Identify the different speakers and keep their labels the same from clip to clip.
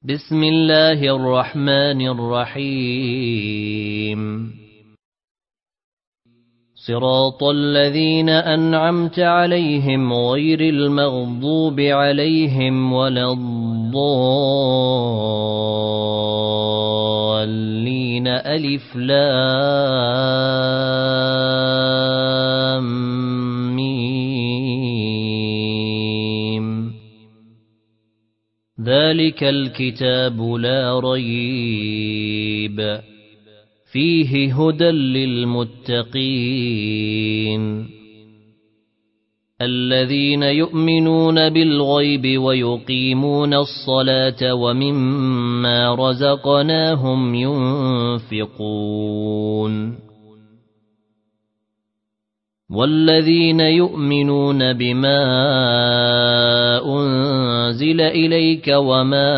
Speaker 1: بسم الله الرحمن الرحيم صراط الذين أنعمت عليهم غير المغضوب عليهم ولا الضالين ألف لام ميم ذلك الكتاب لا ريب فيه هدى للمتقين الذين يؤمنون بالغيب ويقيمون الصلاة ومما رزقناهم ينفقون والذين يؤمنون بما أنزل إليك وما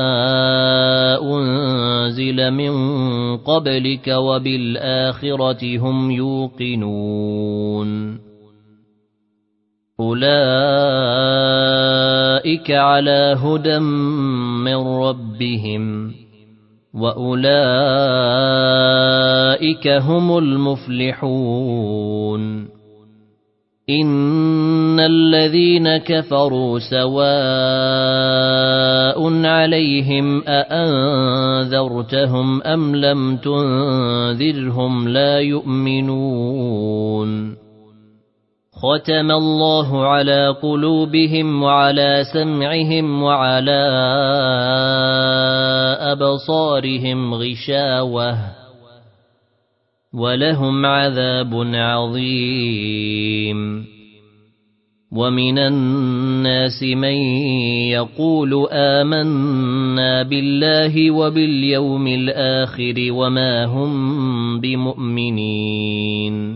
Speaker 1: أنزل من قبلك وبالآخرة هم يوقنون أولئك على هدى من ربهم وأولئك هم المفلحون إن الذين كفروا سواء عليهم أأنذرتهم أم لم تنذرهم لا يؤمنون ختم الله على قلوبهم وعلى سمعهم وعلى أبصارهم غشاوة ولهم عذاب عظيم ومن الناس من يقول آمنا بالله وباليوم الآخر وما هم بمؤمنين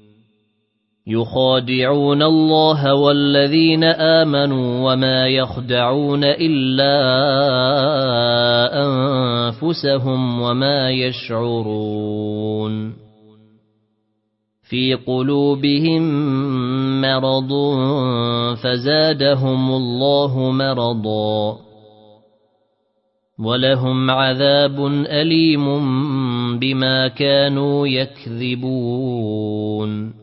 Speaker 1: يخادعون الله والذين آمنوا وما يخدعون إلا أنفسهم وما يشعرون في قلوبهم مرض فزادهم الله مرضا ولهم عذاب أليم بما كانوا يكذبون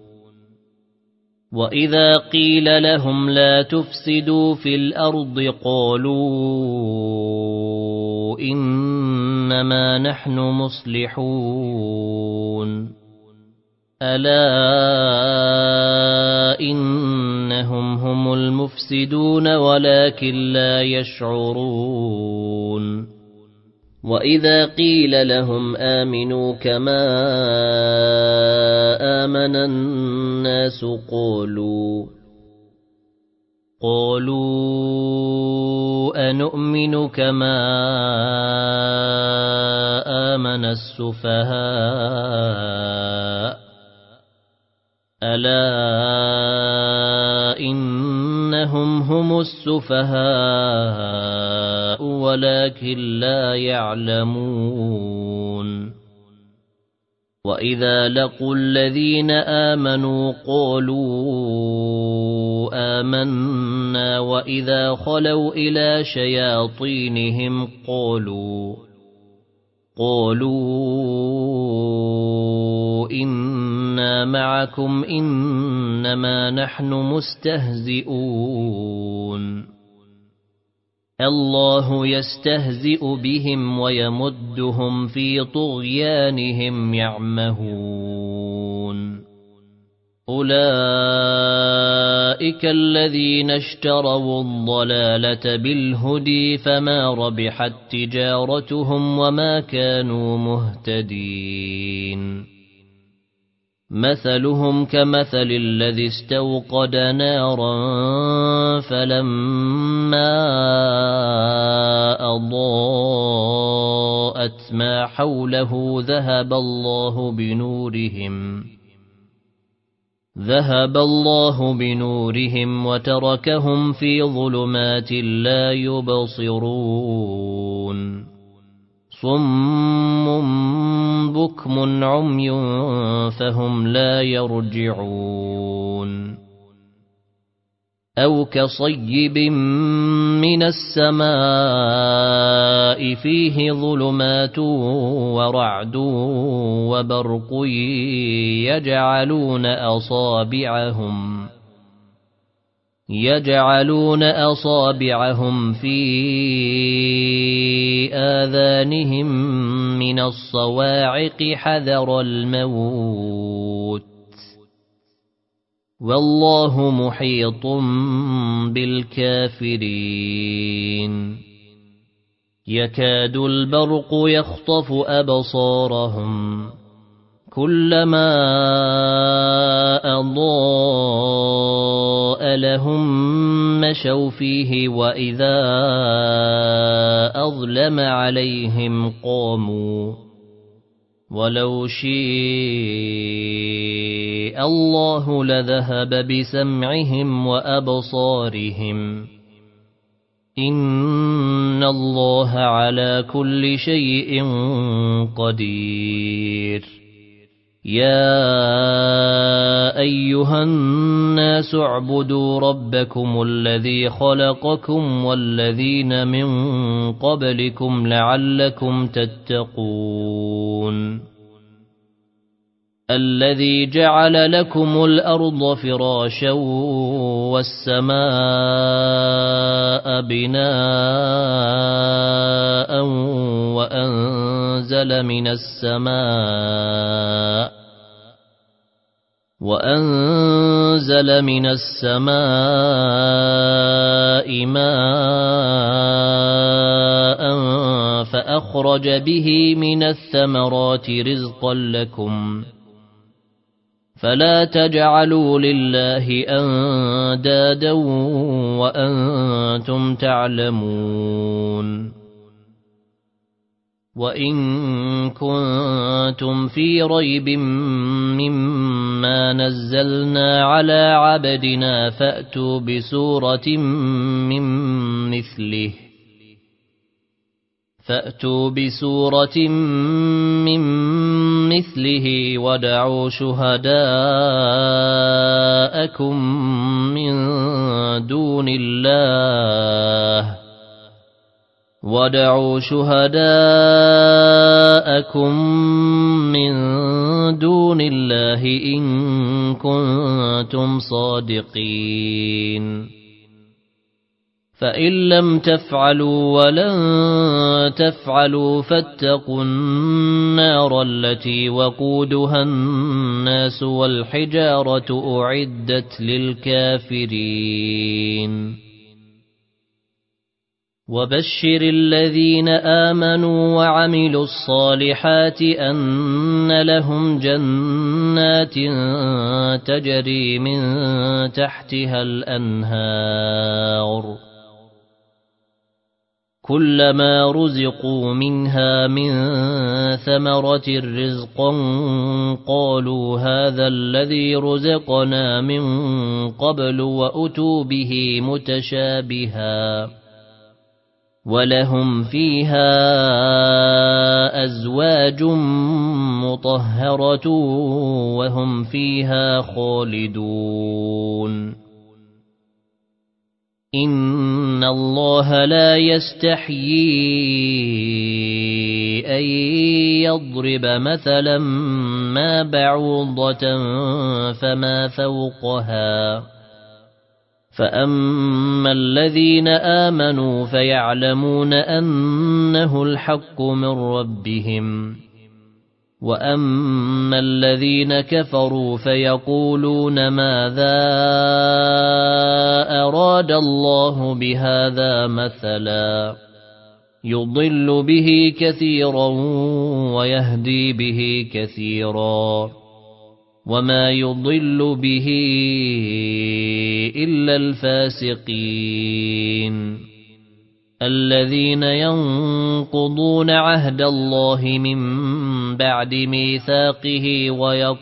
Speaker 1: وإذا قيل لهم لا تفسدوا في الأرض قالوا إنما نحن مصلحون ألا إنهم هم المفسدون ولكن لا يشعرون وإذا قيل لهم آمنوا كما آمن الناس قالوا أنؤمن كما آمن السفهاء ألا إنهم هم السفهاء ولكن لا يعلمون وإذا لقوا الذين آمنوا قالوا آمنا وإذا خلوا إلى شياطينهم قالوا إنا معكم إنما نحن مستهزئون الله يستهزئ بهم ويمدهم في طغيانهم يعمهون أولئك الذين اشتروا الضلالة بالهدى فما ربحت تجارتهم وما كانوا مهتدين مثلهم كمثل الذي استوقد نارا فلما أضاءت ما حوله ذهب الله بنورهم وتركهم في ظلمات لا يبصرون صم بكم عمي فهم لا يرجعون أو كصيب من السماء فيه ظلمات ورعد وبرق يجعلون أصابعهم في آذانهم من الصواعق حذر الموت والله محيط بالكافرين يكاد البرق يخطف أبصارهم كلما أضاء لهم مشوا فيه وإذا أظلم عليهم قاموا ولو شاء الله لذهب بسمعهم وأبصارهم إن الله على كل شيء قدير يا أيها الناس اعبدوا ربكم الذي خلقكم والذين من قبلكم لعلكم تتقون الذي جعل لكم الأرض فراشا والسماء بناء وأنزل من السماء ماء فأخرج به من الثمرات رزقا لكم فلا تجعلوا لله أندادا وأنتم تعلمون وإن كنتم في ريب مما نزلنا على عبدنا فأتوا بسورة من مثله ودعوا شهداءكم من دون الله إن كنتم صادقين فإن لم تفعلوا ولن تفعلوا فاتقوا النار التي وقودها الناس والحجارة أعدت للكافرين وبشر الذين آمنوا وعملوا الصالحات أن لهم جنات تجري من تحتها الأنهار كلما رزقوا منها من ثمرة رزقا قالوا هذا الذي رزقنا من قبل وأتوا به متشابها ولهم فيها أزواج مطهرة وهم فيها خالدون إن الله لا يستحيي أن يضرب مثلا ما بعوضة فما فوقها فأما الذين آمنوا فيعلمون أنه الحق من ربهم وأما الذين كفروا فيقولون ماذا أراد الله بهذا مثلا يضل به كثيرا ويهدي به كثيرا وما يضل به إلا الفاسقين الذين ينقضون عهد الله من بعد ميثاقه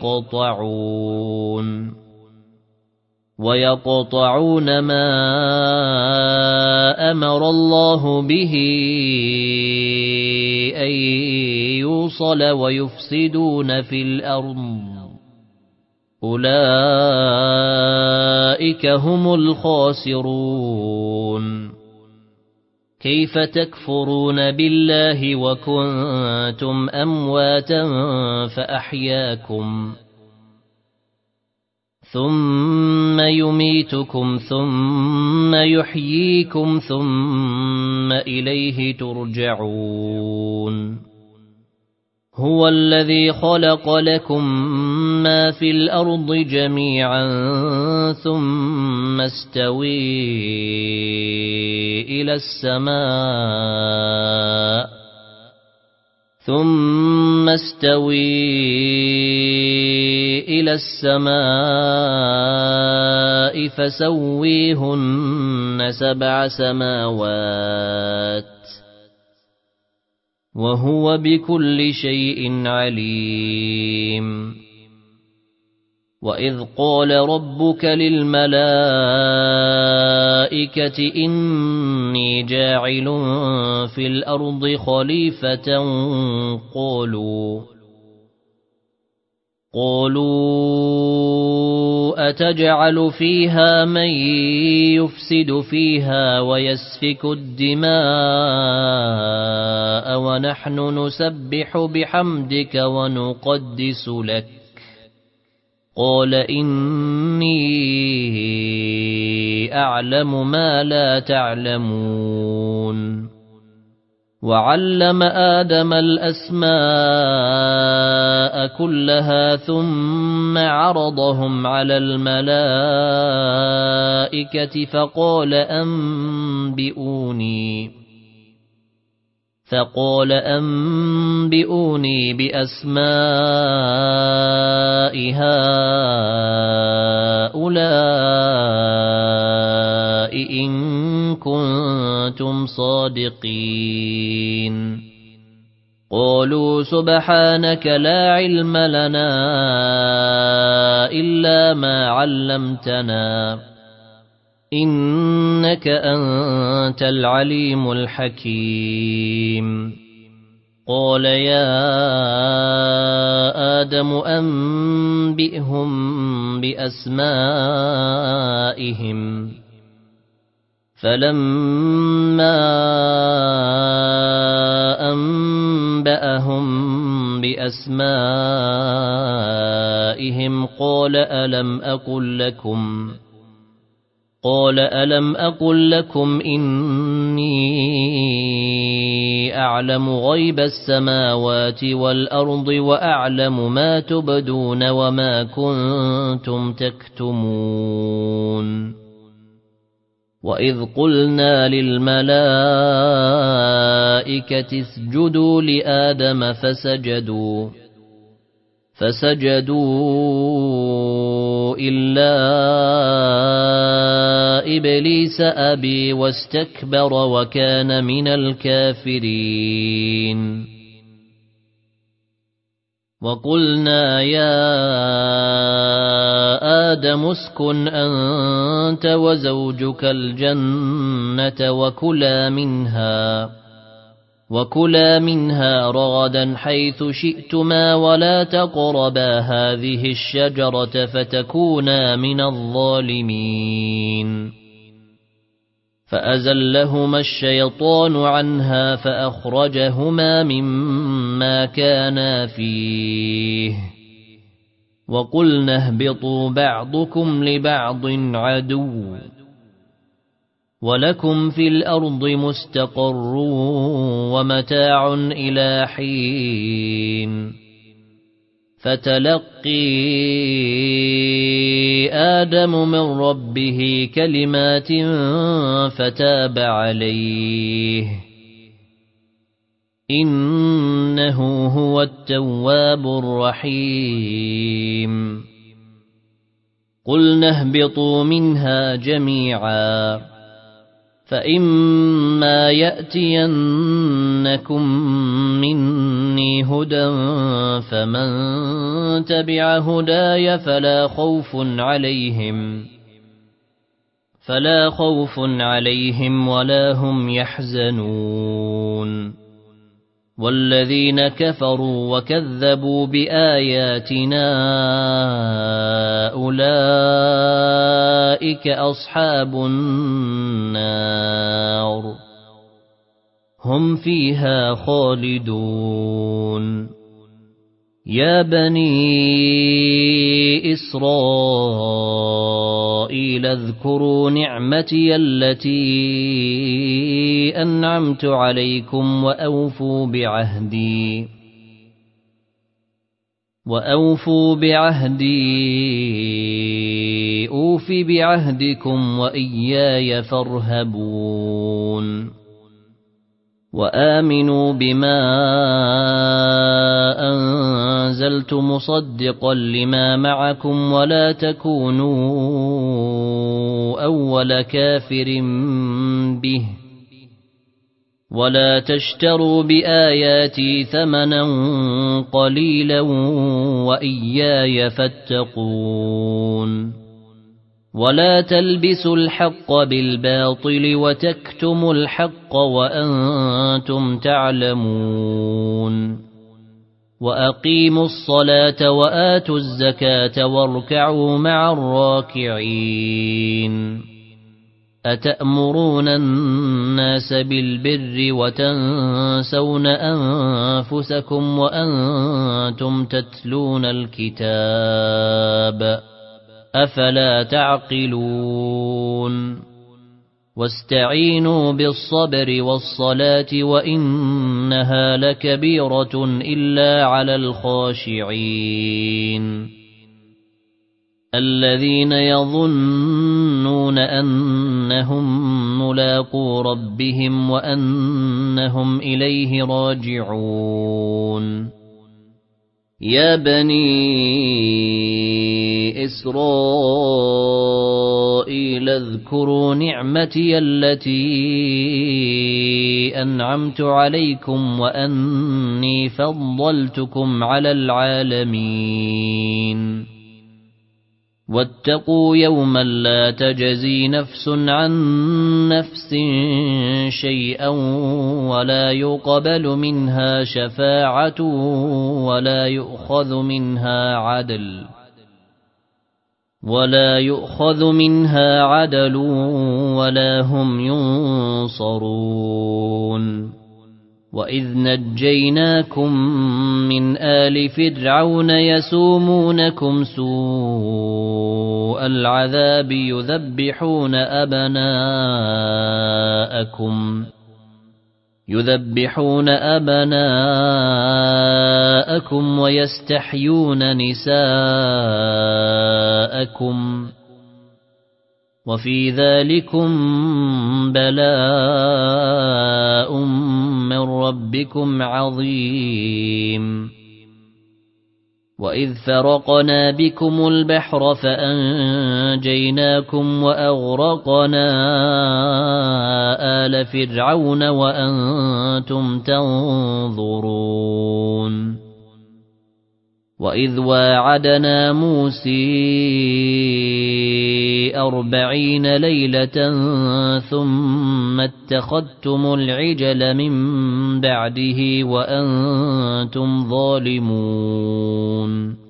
Speaker 1: ويقطعون ما أمر الله به أن يوصل ويفسدون في الأرض أولئك هم الخاسرون. كيف تكفرون بالله وكنتم أمواتا فأحياكم ثم يميتكم ثم يحييكم ثم إليه ترجعون. هو الذي خلق لكم ما في الأرض جميعا ثم استوى إلى السماء فسويهن 7 سماوات وهو بكل شيء عليم. وإذ قال ربك للملائكة إني جاعل في الأرض خليفة قالوا أتجعل فيها من يفسد فيها ويسفك الدماء ونحن نسبح بحمدك ونقدس لك قال إني أعلم ما لا تعلمون. وعلم آدم الأسماء كلها ثم عرضهم على الملائكة فقال أنبئوني بأسماء هؤلاء إن كنتم صادقين. قالوا سبحانك لا علم لنا إلا ما علمتنا إنك أنت العليم الحكيم. قال يا آدم أنبئهم بأسمائهم فلما أنبأهم بأسمائهم قال ألم أقل لكم إني أعلم غيب السماوات والأرض وأعلم ما تبدون وما كنتم تكتمون. وإذ قلنا للملائكة اسجدوا لآدم فسجدوا إلا إبليس أبي واستكبر وكان من الكافرين. وقلنا يا آدم اسكن أنت وزوجك الجنة وكلا منها رغدا حيث شئتما ولا تقربا هذه الشجرة فتكونا من الظالمين. فأزلهما الشيطان عنها فأخرجهما مما كانا فيه وقلنا اهبطوا بعضكم لبعض عدو ولكم في الأرض مستقر ومتاع إلى حين. فتلقي آدم من ربه كلمات فتاب عليه إنه هو التواب الرحيم. قلنا اهبطوا منها جميعا فإما يأتينكم مني هدى فمن تبع هداي فلا خوف عليهم ولا هم يحزنون. والذين كفروا وكذبوا بآياتنا أولئك أصحاب النار هم فيها خالدون يا بني إسرائيل اذكروا نعمتي التي أنعمت عليكم وأوفوا بعهدي أوف بعهدكم وإياي فارهبون وآمنوا بما أنزلت مصدقا لما معكم ولا تكونوا أول كافر به ولا تشتروا بآياتي ثمنا قليلا وإياي فاتقون ولا تلبسوا الحق بالباطل وتكتموا الحق وأنتم تعلمون وأقيموا الصلاة وآتوا الزكاة واركعوا مع الراكعين أتأمرون الناس بالبر وتنسون أنفسكم وأنتم تتلون الكتاب أفلا تعقلون واستعينوا بالصبر والصلاة وإنها لكبيرة إلا على الخاشعين الذين يظنون أنهم ملاقو ربهم وأنهم إليه راجعون يا بني إسرائيل اذكروا نعمتي التي أنعمت عليكم وأني فضلتكم على العالمين واتقوا يوما لا تجزي نفس عن نفس شيئا ولا يقبل منها شفاعة ولا يؤخذ منها عدل ولا هم ينصرون وإذ نجيناكم من آل فرعون يسومونكم سوء العذاب يذبحون أبناءكم ويستحيون نساءكم وفي ذلكم بلاء من ربكم عظيم وإذ فرقنا بكم البحر فأنجيناكم وأغرقنا آل فرعون وأنتم تنظرون وإذ واعدنا موسى 40 ليلة ثم اتخذتم العجل من بعده وأنتم ظالمون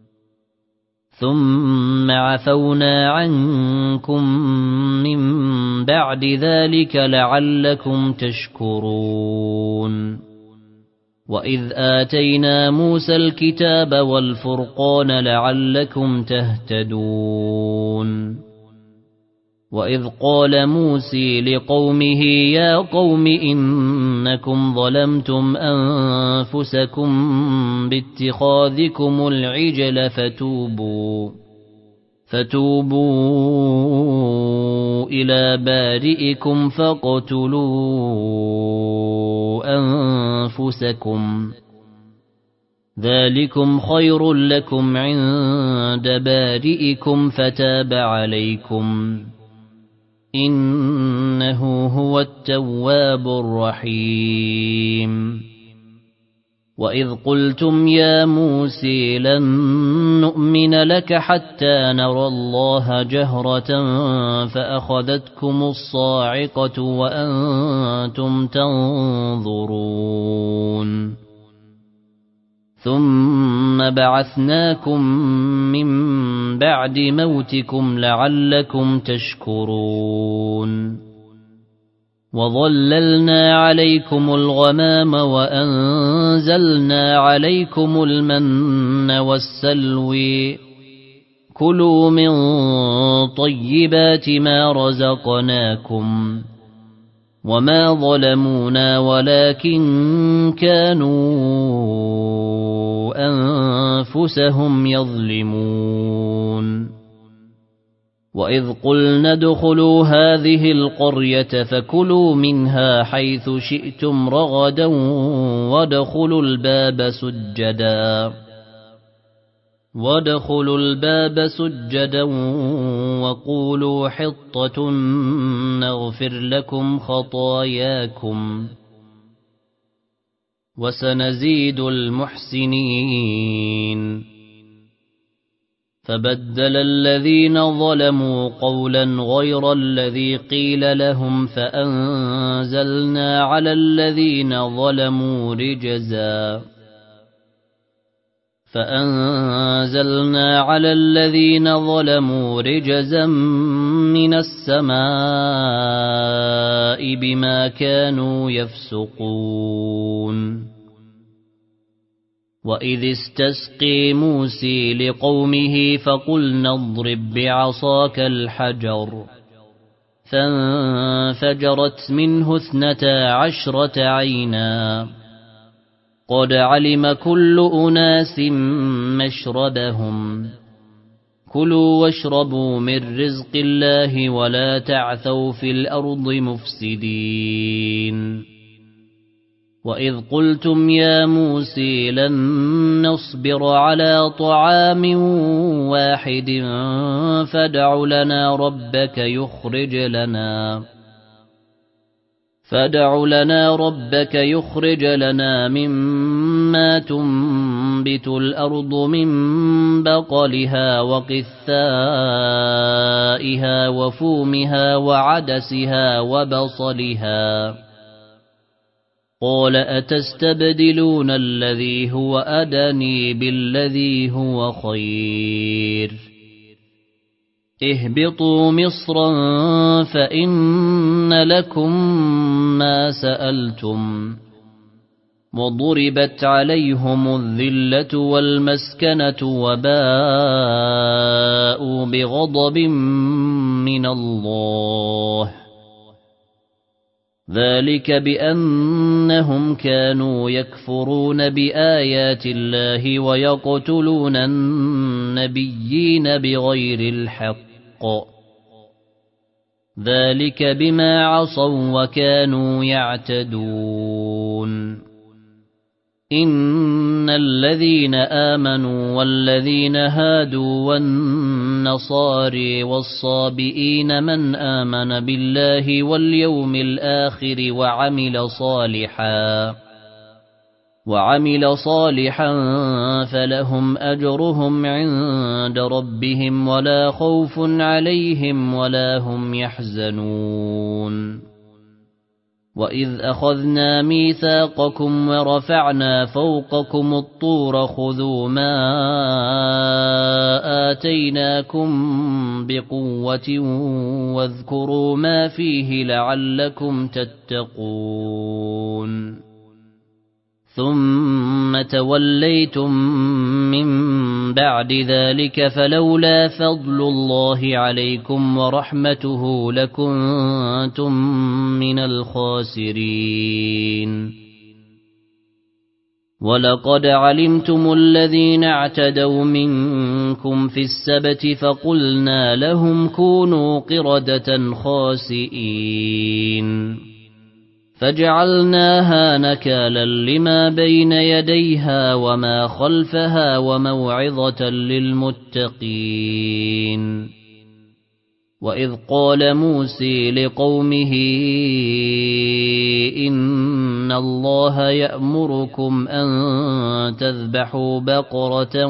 Speaker 1: ثم عفونا عنكم من بعد ذلك لعلكم تشكرون وإذ آتينا موسى الكتاب والفرقان لعلكم تهتدون وإذ قال موسى لقومه يا قوم إنكم ظلمتم أنفسكم باتخاذكم العجل فتوبوا إلى بارئكم فاقتلوا أنفسكم ذلكم خير لكم عند بارئكم فتاب عليكم إنه هو التواب الرحيم وإذ قلتم يا موسى لن نؤمن لك حتى نرى الله جهرة فأخذتكم الصاعقة وأنتم تنظرون ثم بعثناكم من بعد موتكم لعلكم تشكرون وظللنا عليكم الغمام وأنزلنا عليكم المن والسلوى كلوا من طيبات ما رزقناكم وما ظلمونا ولكن كانوا أنفسهم يظلمون وإذ قلنا ادخلوا هذه القرية فكلوا منها حيث شئتم رغدا وادخلوا الباب سجدا وقولوا حطة نغفر لكم خطاياكم وسنزيد المحسنين فبدل الذين ظلموا قولا غير الذي قيل لهم فأنزلنا على الذين ظلموا رجزا من السماء بما كانوا يفسقون وإذ استسقي موسى لقومه فقلنا اضرب بعصاك الحجر فانفجرت منه 12 عينا قد علم كل أناس مشربهم كلوا واشربوا من رزق الله ولا تعثوا في الأرض مفسدين وإذ قلتم يا موسى لن نصبر على طعام واحد فادع لنا ربك يخرج لنا مما تنبت الأرض من بقلها وقثائها وفومها وعدسها وبصلها قال أتستبدلون الذي هو أدنى بالذي هو خير اهبطوا مصرا فإن لكم ما سألتم وضربت عليهم الذلة والمسكنة وباءوا بغضب من الله ذلك بأنهم كانوا يكفرون بآيات الله ويقتلون النبيين بغير الحق ذلك بما عصوا وكانوا يعتدون إن الذين آمنوا والذين هادوا والنصارى والصابئين من آمن بالله واليوم الآخر وعمل صالحا فلهم أجرهم عند ربهم ولا خوف عليهم ولا هم يحزنون وإذ أخذنا ميثاقكم ورفعنا فوقكم الطور خذوا ما آتيناكم بقوة واذكروا ما فيه لعلكم تتقون ثم توليتم من بعد ذلك فلولا فضل الله عليكم ورحمته لكنتم من الخاسرين ولقد علمتم الذين اعتدوا منكم في السبت فقلنا لهم كونوا قردة خاسئين فجعلناها نكالا لما بين يديها وما خلفها وموعظة للمتقين وإذ قال موسى لقومه إن إن الله يأمركم أن تذبحوا بقرة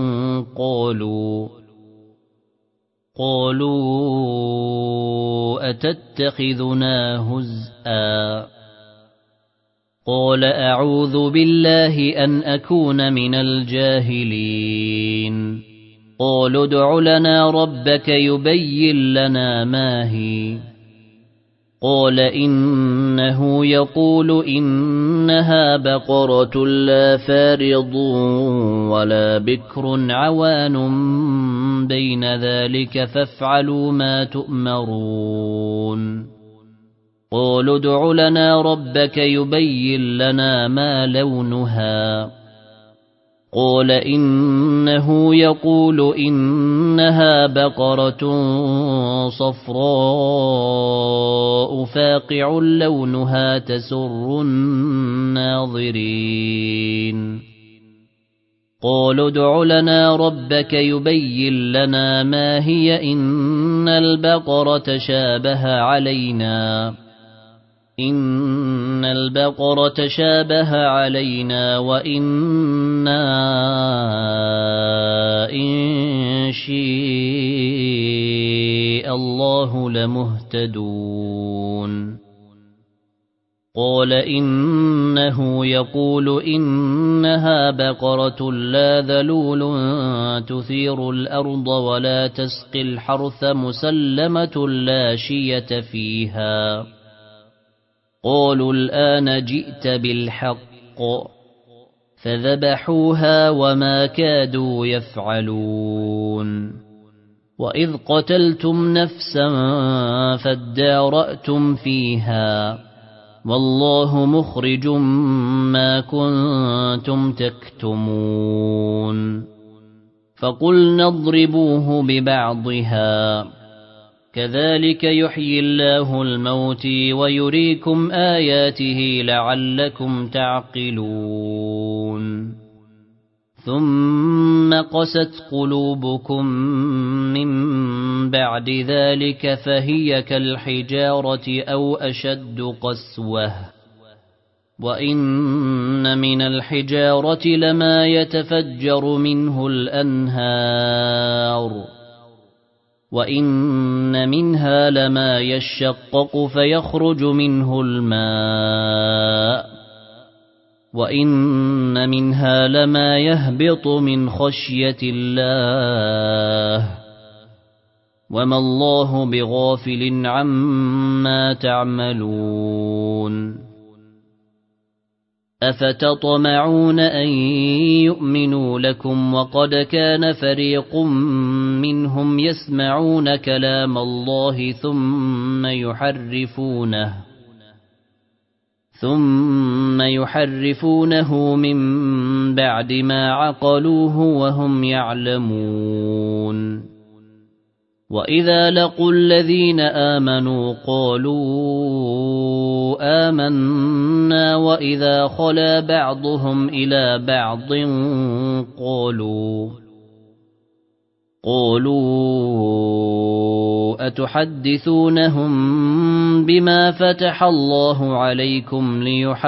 Speaker 1: قالوا أتتخذنا هزءا قال أعوذ بالله أن أكون من الجاهلين قالوا ادع لنا ربك يبين لنا ما هي قال إنه يقول إنها بقرة لا فارض ولا بكر عوان بين ذلك فافعلوا ما تؤمرون قالوا ادع لنا ربك يبين لنا ما لونها قال إنه يقول إنها بقرة صفراء فاقع لونها تسر الناظرين قالوا ادع لنا ربك يبين لنا ما هي إن البقرة شابه علينا وإنا إن شاء الله لمهتدون قال إنه يقول إنها بقرة لا ذلول تثير الأرض ولا تسقي الحرث مسلمة لا شية فيها قالوا الآن جئت بالحق فذبحوها وما كادوا يفعلون وإذ قتلتم نفسا فادارأتم فيها والله مخرج ما كنتم تكتمون فقلنا اضربوه ببعضها كذلك يحيي الله الموت ويريكم آياته لعلكم تعقلون ثم قست قلوبكم من بعد ذلك فهي كالحجارة أو أشد قسوة وإن من الحجارة لما يتفجر منه الأنهار وإن منها لما يشقق فيخرج منه الماء وإن منها لما يهبط من خشية الله وما الله بغافل عما تعملون أفتطمعون أن يؤمنوا لكم وقد كان فريق منهم يسمعون كلام الله ثم يحرفونه من بعد ما عقلوه وهم يعلمون وإذا لقوا الذين آمنوا قالوا آمنا وإذا خلا بعضهم إلى بعض قالوا أتحدثونهم بما فتح الله عليكم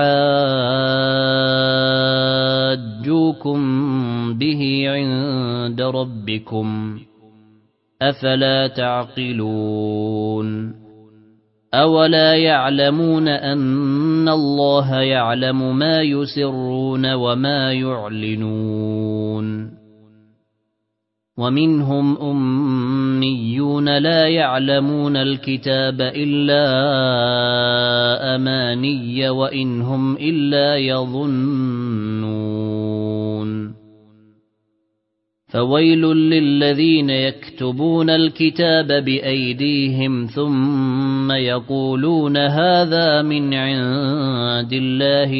Speaker 1: ليحاجوكم به عند ربكم أفلا تعقلون أولا يعلمون أن الله يعلم ما يسرون وما يعلنون ومنهم أميون لا يعلمون الكتاب إلا أماني وإن هم إلا يظنون فويل للذين يكتبون الكتاب بأيديهم ثم يقولون هذا من عند الله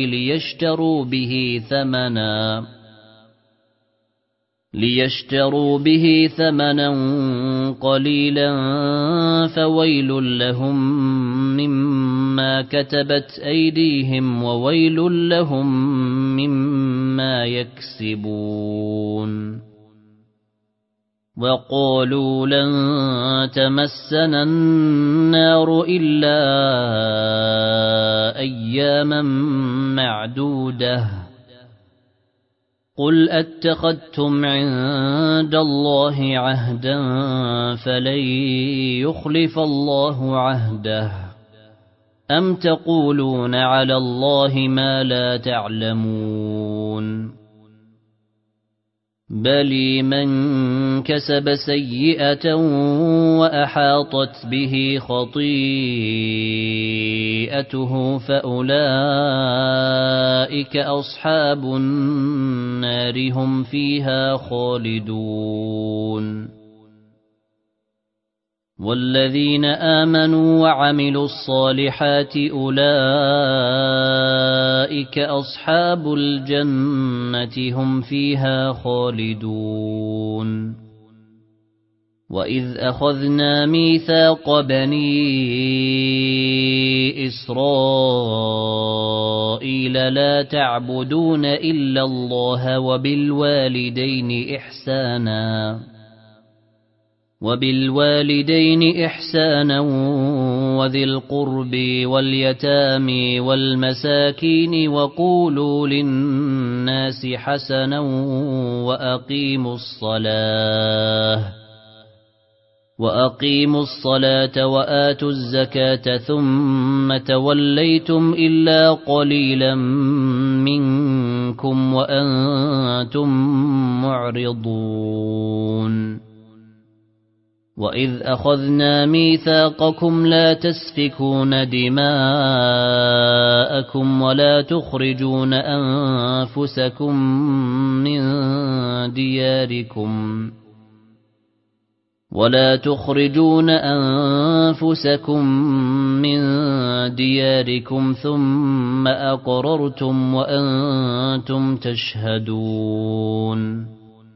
Speaker 1: ليشتروا به ثمنا قليلا فويل لهم مما كتبت أيديهم وويل لهم مما يكسبون وقالوا لن تمسنا النار إلا أياما معدودة قل أتخذتم عند الله عهدا فلن يخلف الله عهده أم تقولون على الله ما لا تعلمون بل من كسب سيئة وأحاطت به خطيئته فأولئك أصحاب النار هم فيها خالدون والذين آمنوا وعملوا الصالحات أولئك أصحاب الجنة هم فيها خالدون وإذ أخذنا ميثاق بني إسرائيل لا تعبدون إلا الله وبالوالدين إحسانا وذي القرب واليتامى والمساكين وقولوا للناس حسنا وأقيموا الصلاة وآتوا الزكاة ثم توليتم إلا قليلا منكم وأنتم معرضون وإذ أخذنا ميثاقكم لا تسفكون دماءكم ولا تخرجون أنفسكم من دياركم ثم أقررتم وأنتم تشهدون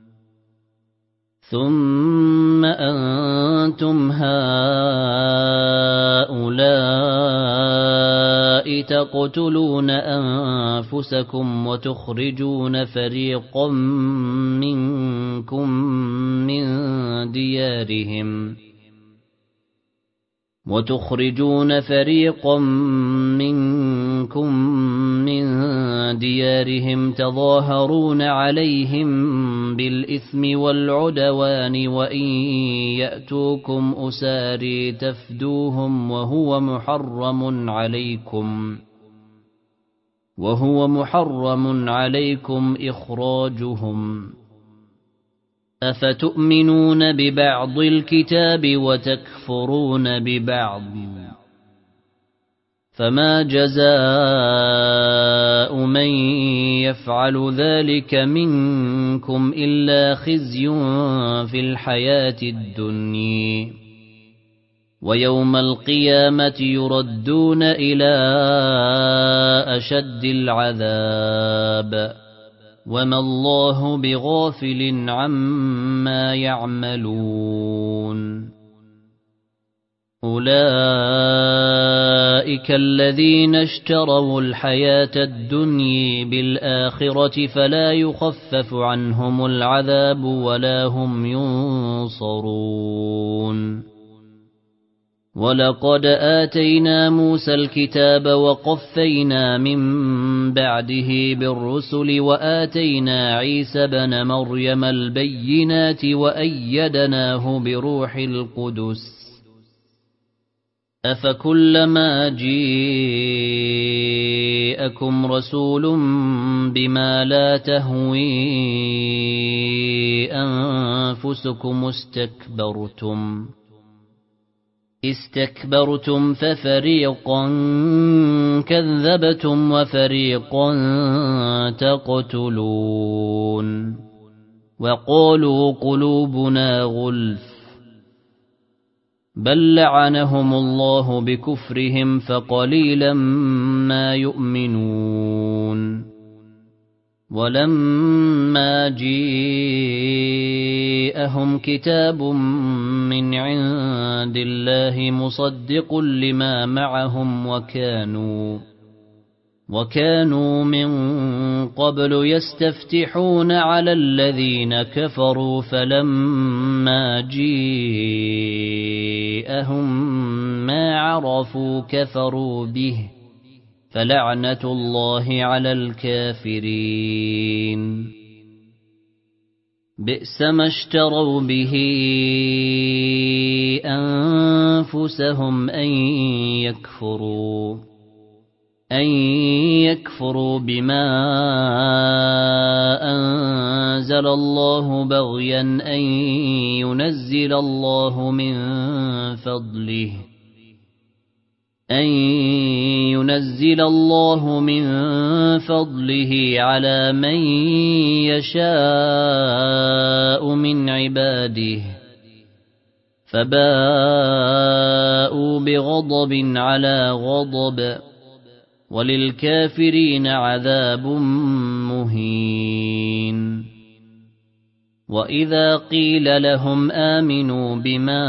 Speaker 1: ثم أنتم هؤلاء تقتلون أنفسكم وتخرجون فريقا منكم من ديارهم تظاهرون عليهم بالإثم والعدوان وإن يأتوكم أساري تفدوهم وهو محرم عليكم إخراجهم أفتؤمنون ببعض الكتاب وتكفرون ببعض فما جزاء من يفعل ذلك منكم إلا خزي في الحياة الدنيا ويوم القيامة يردون إلى أشد العذاب وما الله بغافل عما يعملون أولئك الذين اشتروا الحياة الدنيا بالآخرة فلا يخفف عنهم العذاب ولا هم ينصرون ولقد آتينا موسى الكتاب وقفينا من بعده بالرسل وآتينا عيسى بن مريم البينات وأيدناه بروح القدس أفكلما جاءكم رسول بما لا تهوي أنفسكم استكبرتم ففريقا كذبتم وفريقا تقتلون وقالوا قلوبنا غلف بل لعنهم الله بكفرهم فقليلا ما يؤمنون ولما جاءهم كتاب من عند الله مصدق لما معهم وكانوا من قبل يستفتحون على الذين كفروا فلما جيءهم ما عرفوا كفروا به فلعنة الله على الكافرين بئس ما اشتروا به أنفسهم أن يكفروا بما أنزل الله بغيا أن ينزل الله من فضله على من يشاء من عباده فباءوا بغضب على غضب وللكافرين عذاب مهين وإذا قيل لهم آمنوا بما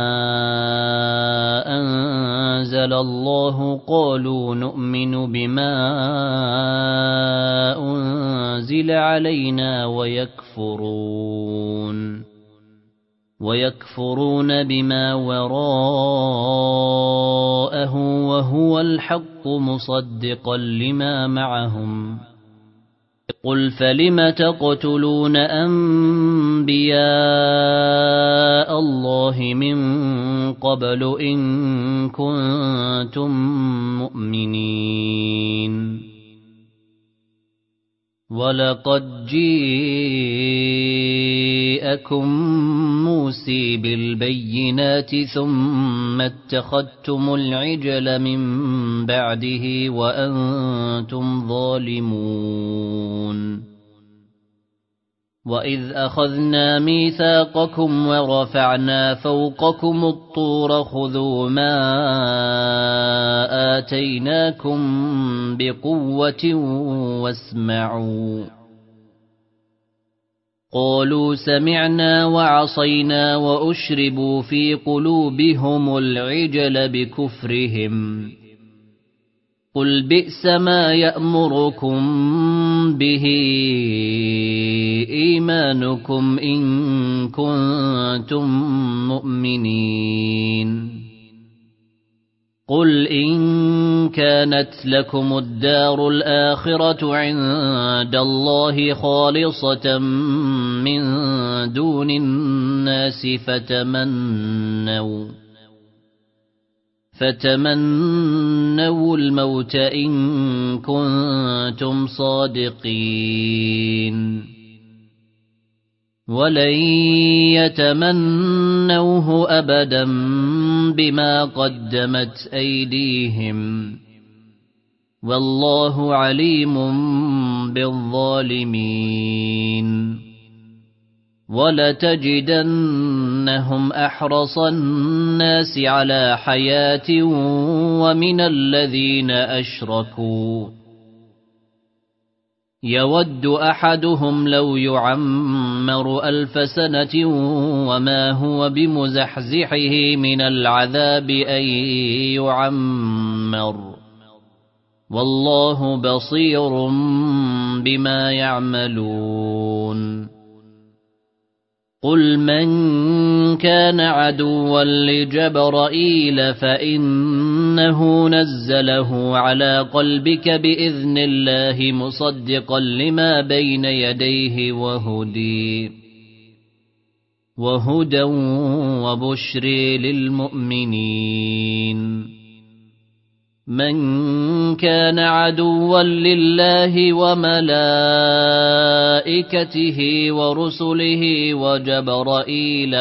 Speaker 1: أنزل الله قالوا نؤمن بما أنزل علينا ويكفرون بما وراءه وهو الحق مصدقا لما معهم قل فلم تقتلون أنبياء الله من قبل إن كنتم مؤمنين ولقد جاءكم موسى بالبينات ثم اتخذتم العجل من بعده وأنتم ظالمون وإذ أخذنا ميثاقكم ورفعنا فوقكم الطور خذوا ما آتيناكم بقوة واسمعوا قالوا سمعنا وعصينا وأشربوا في قلوبهم العجل بكفرهم قل بئس ما يأمركم به إيمانكم إن كنتم مؤمنين قل إن كانت لكم الدار الآخرة عند الله خالصة من دون الناس فتمنوا الموت إن كنتم صادقين ولن يتمنوه أبدا بما قدمت أيديهم والله عليم بالظالمين ولتجدنهم أحرص الناس على حياة ومن الذين أشركوا يود أحدهم لو يعمر 1000 سنة وما هو بمزحزحه من العذاب أن يعمر والله بصير بما يعملون قل من كان عدوا لجبرائيل فإنه نزله على قلبك بإذن الله مصدقا لما بين يديه وهدى وبشر للمؤمنين من كان عدوا لله وملائكته ورسله وجبرائيل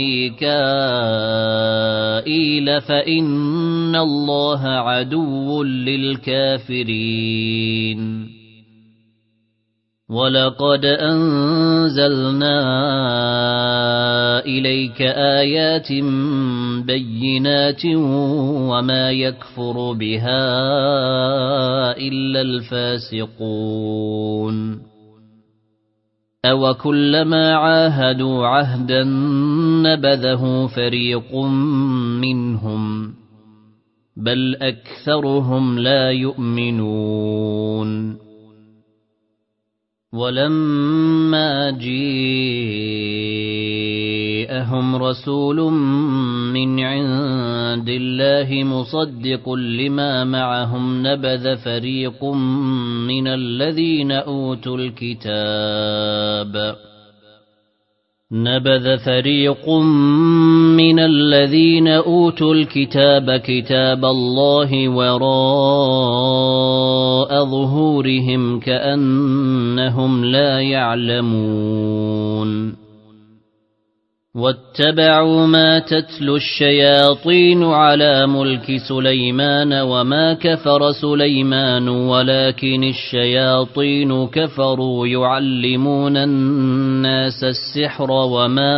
Speaker 1: وميكائيل فإن الله عدو للكافرين ولقد أنزلنا إليك آيات بينات وما يكفر بها إلا الفاسقون أو كلما عاهدوا عهدا نبذه فريق منهم بل أكثرهم لا يؤمنون ولما جاءهم رسول من عند الله مصدق لما معهم نبذ فريق من الذين أوتوا الكتاب كتاب الله وراء ظهورهم كأنهم لا يعلمون واتبعوا ما تتلو الشياطين على ملك سليمان وما كفر سليمان ولكن الشياطين كفروا يعلمون الناس السحر وما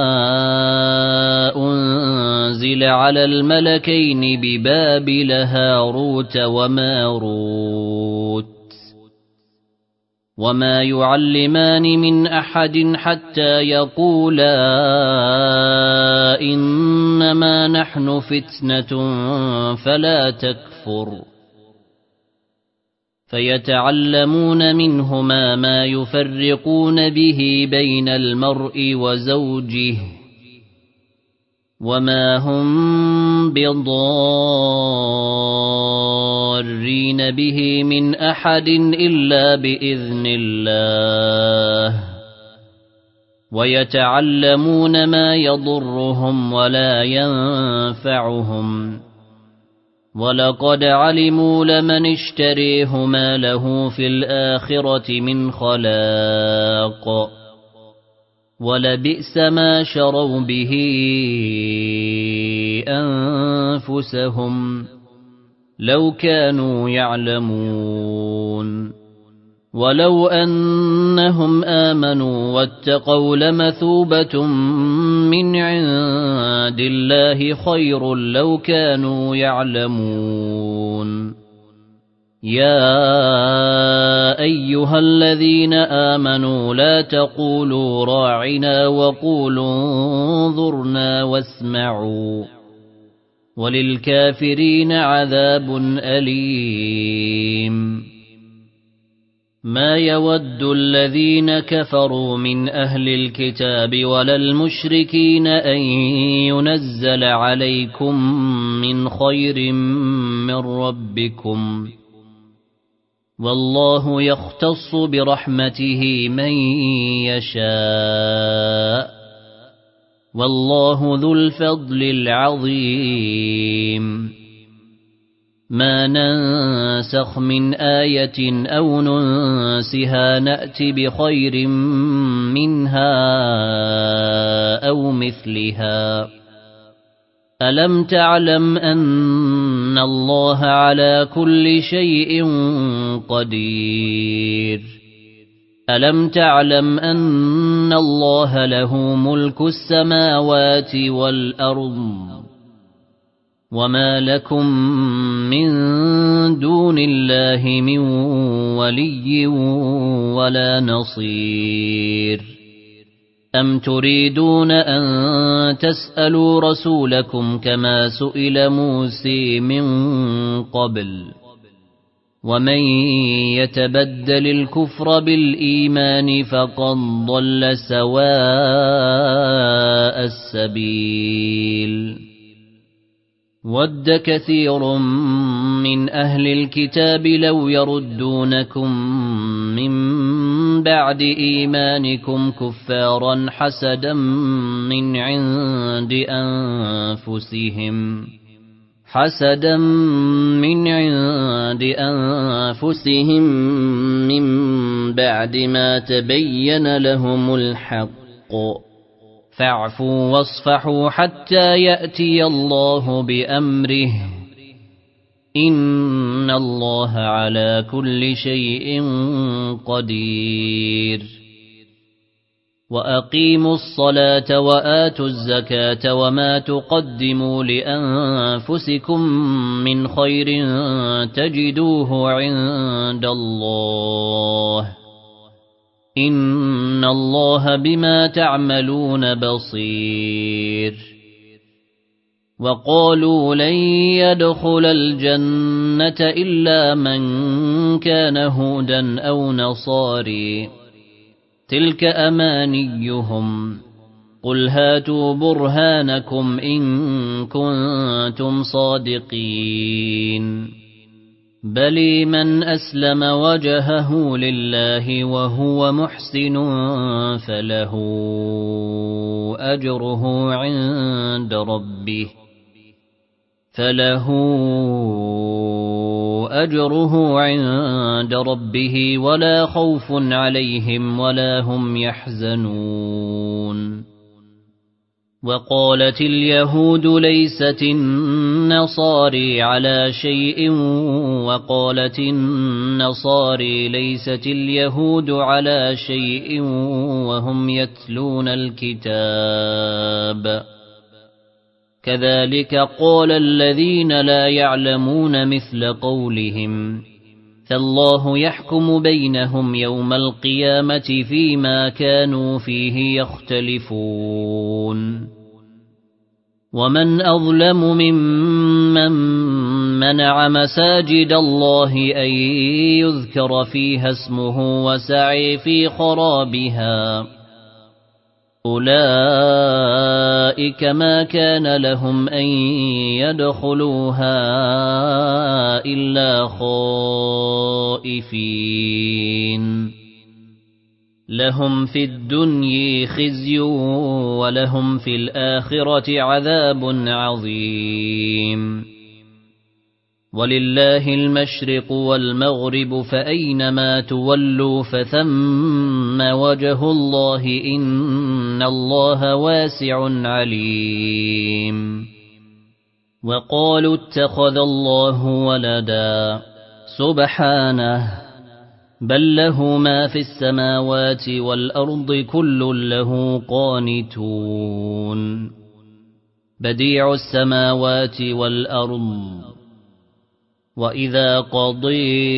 Speaker 1: أنزل على الملكين ببابل هاروت وماروت وما يعلمان من أحد حتى يقولا إنما نحن فتنة فلا تكفر فيتعلمون منهما ما يفرقون به بين المرء وزوجه وما هم بضارين به من أحد إلا بإذن الله ويتعلمون ما يضرهم ولا ينفعهم ولقد علموا لمن اشتريه ما له في الآخرة من خلاق ولبئس ما شروا به أنفسهم لو كانوا يعلمون ولو أنهم آمنوا واتقوا لمثوبة من عند الله خير لو كانوا يعلمون يا أيها الذين آمنوا لا تقولوا راعنا وقولوا انظرنا واسمعوا وللكافرين عذاب أليم ما يود الذين كفروا من أهل الكتاب ولا المشركين أن ينزل عليكم من خير من ربكم والله يختص برحمته من يشاء والله ذو الفضل العظيم ما ننسخ من آية أو ننسها نأت بخير منها أو مثلها ألم تعلم أن الله على كل شيء قدير ألم تعلم أن الله له ملك السماوات والأرض وما لكم من دون الله من ولي ولا نصير أم تريدون أن تسألوا رسولكم كما سئل موسى من قبل ومن يتبدل الكفر بالإيمان فقد ضل سواء السبيل ود كثير من أهل الكتاب لو يردونكم من بعد إيمانكم كفارا حسدا من عند أنفسهم من بعد ما تبين لهم الحق فاعفوا واصفحوا حتى يأتي الله بأمره إن الله على كل شيء قدير وأقيموا الصلاة وآتوا الزكاة وما تقدموا لأنفسكم من خير تجدوه عند الله إن الله بما تعملون بصير وقالوا لن يدخل الجنة إلا من كان هودا أو نصاري تلك أمانيهم قل هاتوا برهانكم إن كنتم صادقين بل من أسلم وجهه لله وهو محسن فله أجره عند ربه ولا خوف عليهم ولا هم يحزنون وقالت اليهود ليست النصارى على شيء وقالت النصارى ليست اليهود على شيء وهم يتلون الكتاب كذلك قال الذين لا يعلمون مثل قولهم فالله يحكم بينهم يوم القيامة فيما كانوا فيه يختلفون ومن أظلم ممن منع مساجد الله أن يذكر فيها اسمه وسعي في خرابها أولئك ما كان لهم أن يدخلوها إلا خائفين لهم في الدنيا خزي ولهم في الآخرة عذاب عظيم ولله المشرق والمغرب فأينما تولوا فثم وجه الله إن الله واسع عليم وقالوا اتخذ الله ولدا سبحانه بل له ما في السماوات والأرض كل له قانتون بديع السماوات والأرض وإذا قضي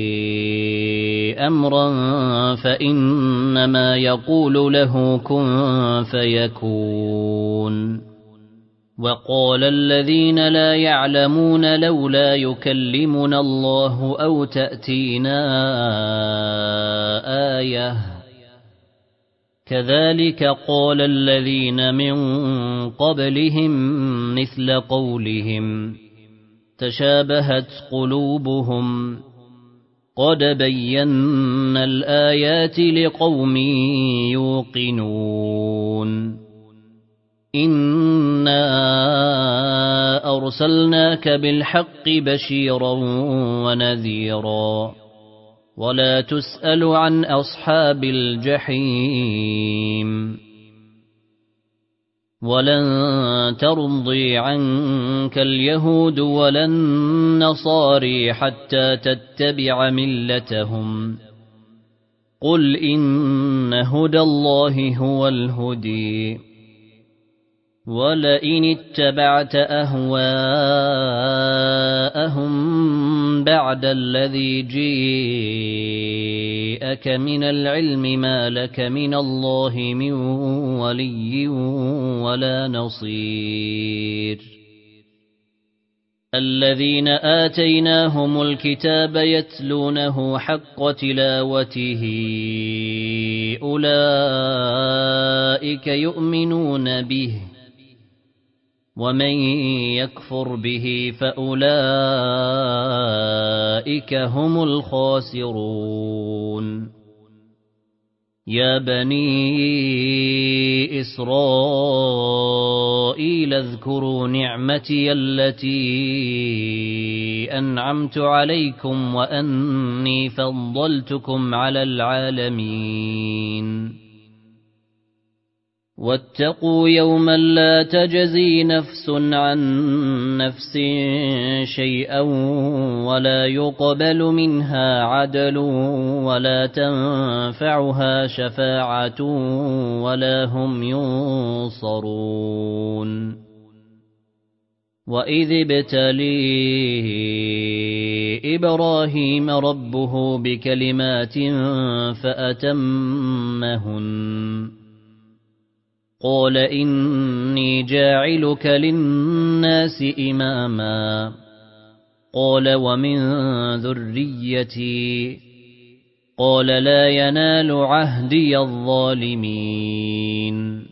Speaker 1: أمرا فإنما يقول له كن فيكون وقال الذين لا يعلمون لولا يكلمنا الله أو تأتينا آية كذلك قال الذين من قبلهم مثل قولهم تشابهت قلوبهم قد بينا الآيات لقوم يوقنون إنا أرسلناك بالحق بشيرا ونذيرا ولا تسأل عن أصحاب الجحيم ولن ترضي عنك اليهود ولا النصارى حتى تتبع ملتهم قل إن هدى الله هو الهدي ولئن اتبعت أهواءهم بعد الذي جيءك من العلم ما لك من الله من ولي ولا نصير الذين آتيناهم الكتاب يتلونه حق تلاوته أولئك يؤمنون به ومن يكفر به فأولئك هم الخاسرون يا بني إسرائيل اذكروا نعمتي التي أنعمت عليكم وأني فضلتكم على العالمين واتقوا يوما لا تجزي نفس عن نفس شيئا ولا يقبل منها عدل ولا تنفعها شفاعة ولا هم ينصرون وإذ ابتلي إبراهيم ربه بكلمات فأتمهن قال إني جاعلك للناس إماما قال ومن ذريتي قال لا ينال عهدي الظالمين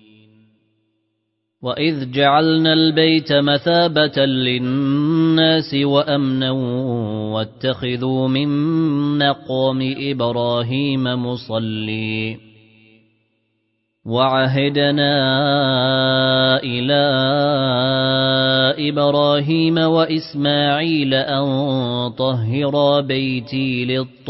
Speaker 1: وإذ جعلنا البيت مثابة للناس وأمنا واتخذوا من مقام إبراهيم مصلي وعهدنا إلى إبراهيم وإسماعيل أن طهرا بيتي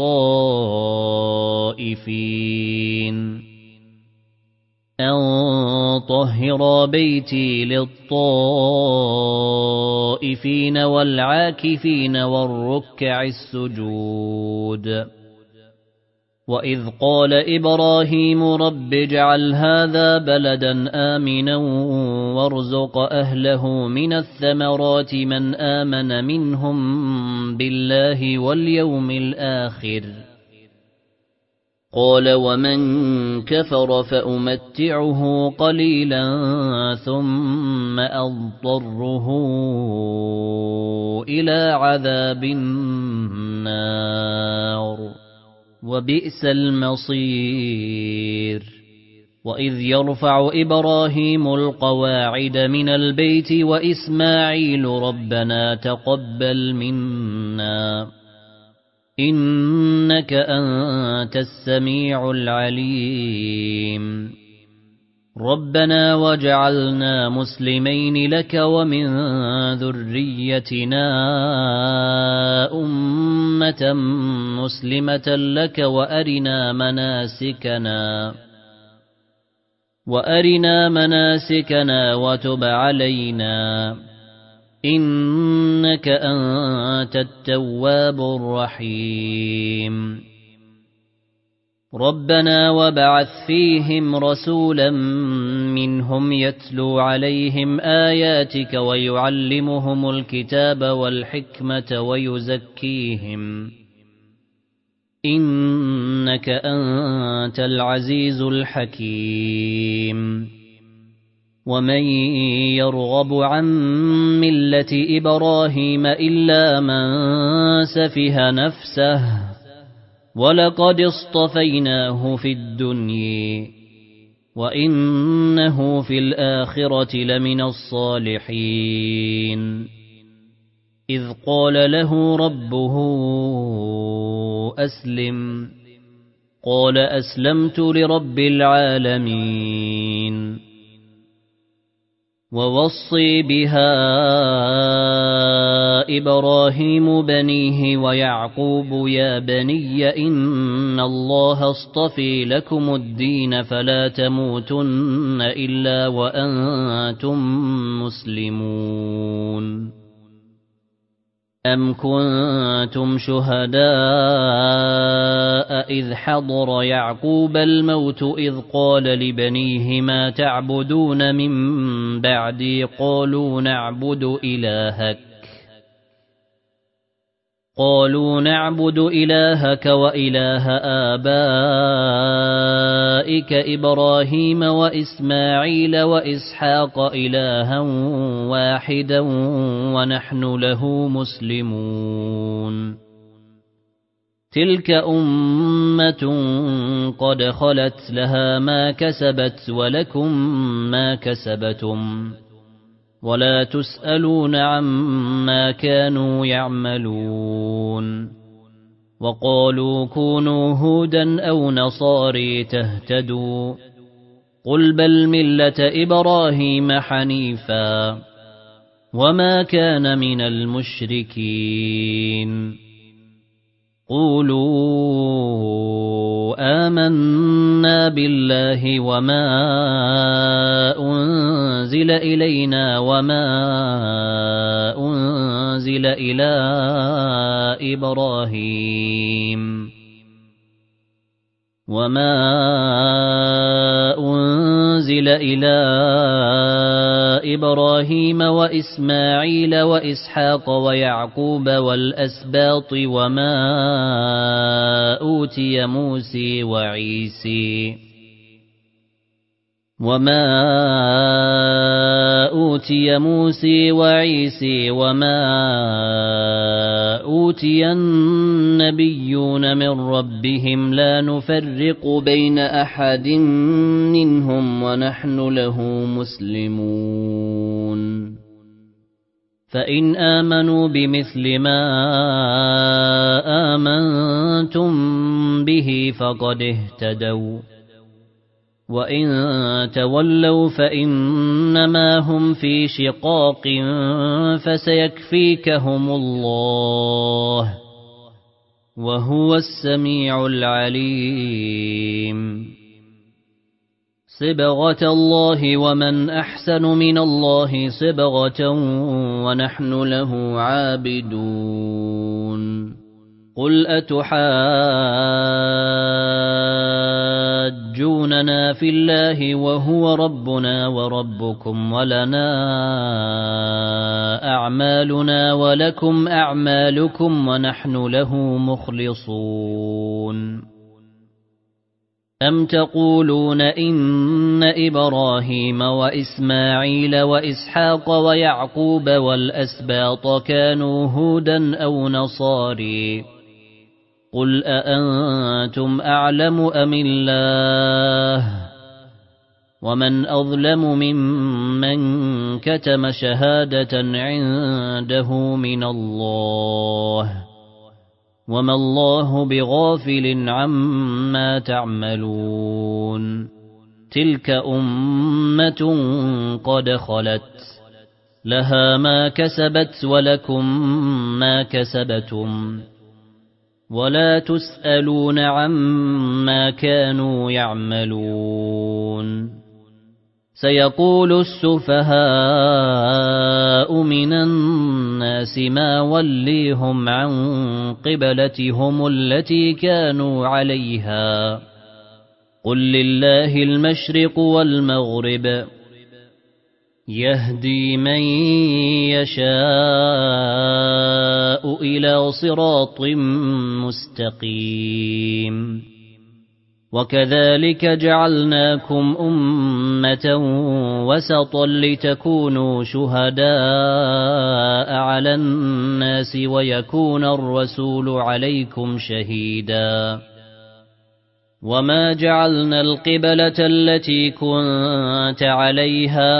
Speaker 1: للطائفين والعاكفين والركع السجود وإذ قال إبراهيم رب اجعل هذا بلدا آمنا وارزق أهله من الثمرات من آمن منهم بالله واليوم الآخر قال ومن كفر فأمتعه قليلا ثم أضطره إلى عذاب النار وبئس المصير وإذ يرفع إبراهيم القواعد من البيت وإسماعيل ربنا تقبل منا إنك أنت السميع العليم ربنا وجعلنا مسلمين لك ومن ذريتنا أمة مسلمة لك وأرنا مناسكنا وتب علينا إنك أنت التواب الرحيم ربنا وابعث فيهم رسولا منهم يتلو عليهم آياتك ويعلمهم الكتاب والحكمة ويزكيهم إنك أنت العزيز الحكيم ومن يرغب عن ملة إبراهيم إلا من سفه نفسه ولقد اصطفيناه في الدنيا وإنه في الآخرة لمن الصالحين إذ قال له ربه أسلم قال أسلمت لرب العالمين ووصي بها إبراهيم بنيه ويعقوب يا بني إن الله اصطفى لكم الدين فلا تموتن إلا وأنتم مسلمون أم كنتم شهداء إذ حضر يعقوب الموت إذ قال لبنيه ما تعبدون من بعدي قالوا نعبد إلهك وإله آبائك إبراهيم وإسماعيل وإسحاق إلها واحدا ونحن له مسلمون تلك أمة قد خلت لها ما كسبت ولكم ما كسبتم ولا تسألون عما كانوا يعملون وقالوا كونوا هودا أو نصاري تهتدوا قل بل ملة إبراهيم حنيفا وما كان من المشركين قولوا آمنا بالله وما أنزل إلينا وما أنزل إلى إبراهيم وإسماعيل وإسحاق ويعقوب والأسباط وما أوتي موسى وعيسى وما أوتي موسى وعيسى وما أوتي النبيون من ربهم لا نفرق بين أحد منهم ونحن له مسلمون فإن آمنوا بمثل ما آمنتم به فقد اهتدوا وإن تولوا فإنما هم في شقاق فسيكفيكهم الله وهو السميع العليم صبغة الله ومن أحسن من الله صبغة ونحن له عابدون قل أتحاجوننا في الله وهو ربنا وربكم ولنا أعمالنا ولكم أعمالكم ونحن له مخلصون أم تقولون إن إبراهيم وإسماعيل وإسحاق ويعقوب والأسباط كانوا هودا أو نصاري قل أأنتم أعلم أم الله ومن أظلم ممن كتم شهادة عنده من الله وما الله بغافل عما تعملون تلك أمة قد خلت لها ما كسبت ولكم ما كسبتم ولا تسألون عما كانوا يعملون سيقول السفهاء من الناس ما وليهم عن قبلتهم التي كانوا عليها قل لله المشرق والمغرب يهدي من يشاء إلى صراط مستقيم وكذلك جعلناكم أمة وسطا لتكونوا شهداء على الناس ويكون الرسول عليكم شهيدا وما جعلنا القبلة التي كنت عليها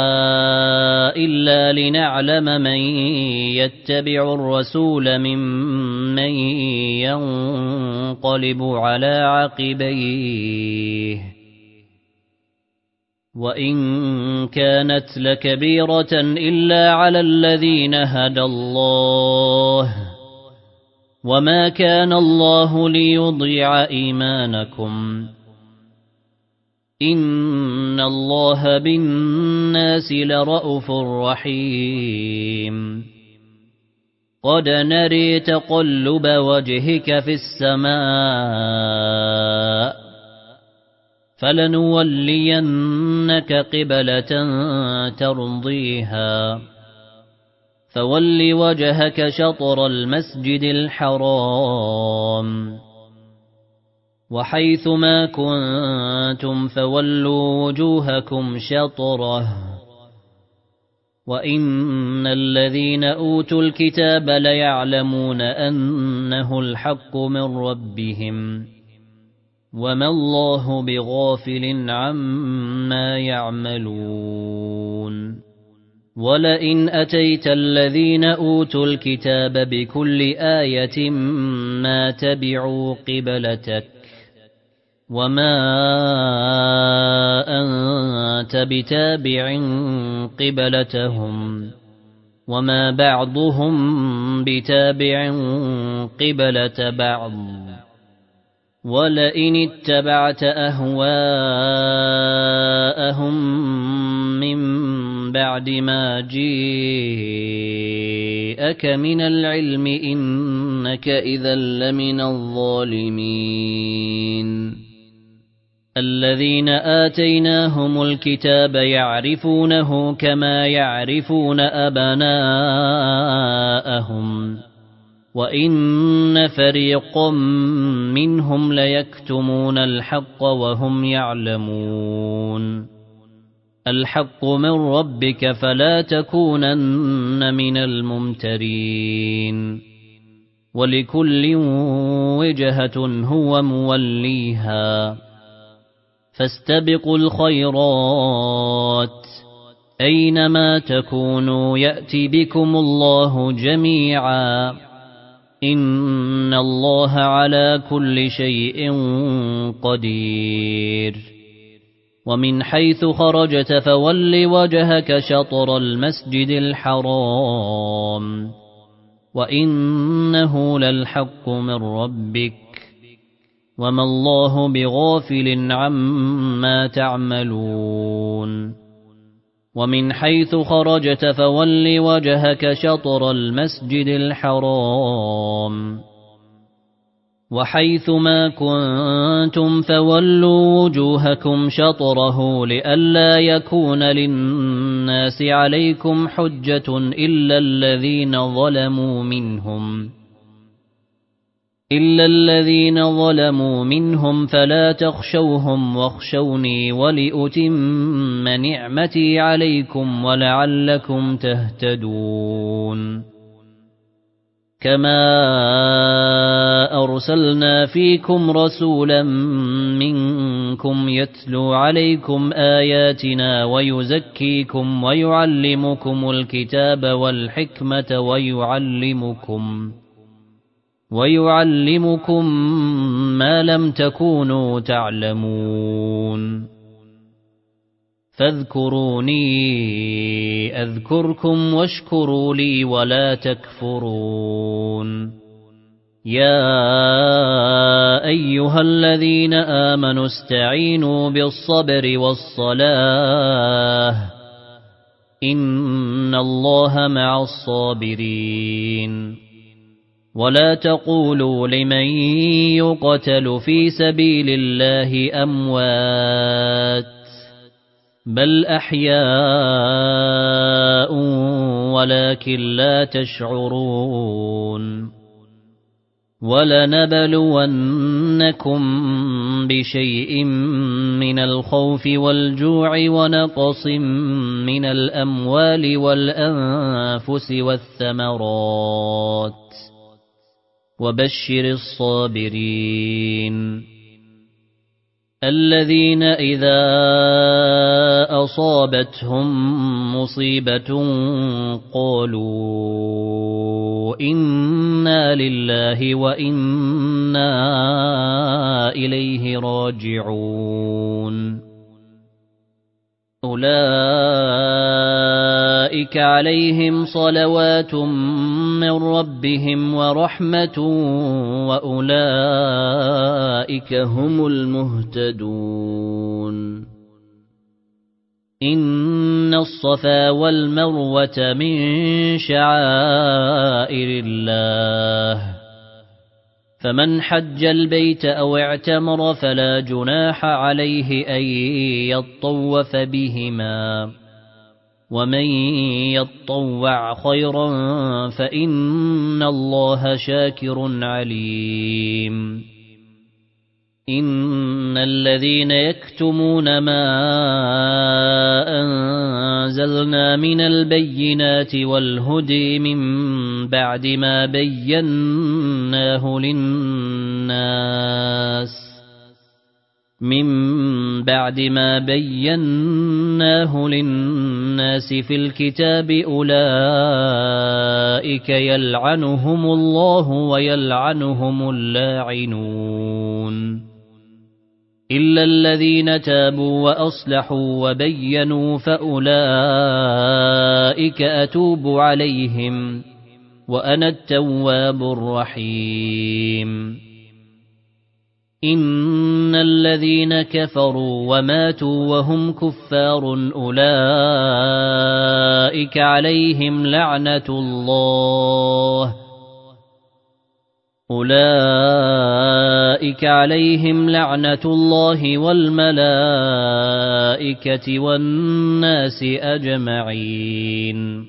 Speaker 1: إلا لنعلم من يتبع الرسول ممن ينقلب على عقبيه وإن كانت لكبيرة إلا على الذين هدى الله وما كان الله ليضيع إيمانكم إن الله بالناس لرءوف رحيم قد نري تقلب وجهك في السماء فلنولينك قبلة ترضيها فول وجهك شطر المسجد الحرام وحيث ما كنتم فولوا وجوهكم شطره وإن الذين أوتوا الكتاب ليعلمون أنه الحق من ربهم وما الله بغافل عما يعملون ولئن أتيت الذين أوتوا الكتاب بكل آية ما تبعوا قبلتك وما أنت بتابع قبلتهم وما بعضهم بتابع قبلة بعض ولئن اتبعت أهواءهم من بعد ما جاءك من العلم إنك إذا لمن الظالمين الذين آتيناهم الكتاب يعرفونه كما يعرفون أبناءهم وإن فريقا منهم ليكتمون الحق وهم يعلمون الحق من ربك فلا تكونن من الممترين ولكل وجهة هو موليها فاستبقوا الخيرات أينما تكونوا يأتي بكم الله جميعا إن الله على كل شيء قدير ومن حيث خرجت فول وجهك شطر المسجد الحرام وإنه للحق من ربك وما الله بغافل عما تعملون ومن حيث خرجت فول وجهك شطر المسجد الحرام وحيث ما كنتم فولوا وجوهكم شطره لئلا يكون للناس عليكم حجة إلا الذين ظلموا منهم فلا تخشوهم واخشوني ولأتم نعمتي عليكم ولعلكم تهتدون كما أرسلنا فيكم رسولا منكم يتلو عليكم آياتنا ويزكيكم ويعلمكم الكتاب والحكمة ويعلمكم ما لم تكونوا تعلمون فاذكروني أذكركم واشكروا لي ولا تكفرون يا أيها الذين آمنوا استعينوا بالصبر والصلاة إن الله مع الصابرين ولا تقولوا لمن يقتل في سبيل الله أموات بل أحياء ولكن لا تشعرون ولنبلونكم بشيء من الخوف والجوع ونقص من الأموال والأنفس والثمرات وبشر الصابرين الذين إذا أصابتهم مصيبة قالوا إنا لله وإنا إليه راجعون أولئك عليهم صلوات من ربهم ورحمة وأولئك هم المهتدون إن الصفا والمروة من شعائر الله فمن حج البيت أو اعتمر فلا جناح عليه أن يطوف بهما ومن يطوع خيرا فإن الله شاكر عليم إن الذين يكتمون ما أنزلنا من البينات والهدي من بعد ما بيناه للناس في الكتاب أولئك يلعنهم الله ويلعنهم اللاعنون إلا الذين تابوا وأصلحوا وبينوا فأولئك أتوب عليهم وأنا التواب الرحيم إن الذين كفروا وماتوا وهم كفار أولئك عليهم لعنة الله والملائكة والناس أجمعين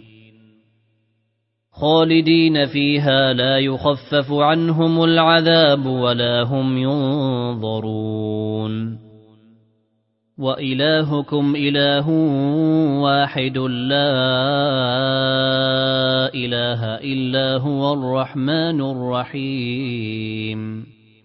Speaker 1: خالدين فيها لا يخفف عنهم العذاب ولا هم ينظرون وإلهكم إله واحد لا إله إلا هو الرحمن الرحيم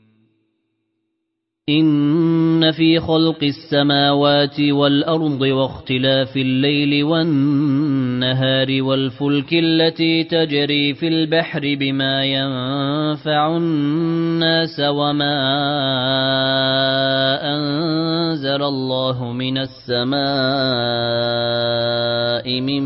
Speaker 1: إن في خلق السماوات والأرض واختلاف الليل والنهار والفلك التي تجري في البحر بما ينفع الناس وما أنزل الله من السماء من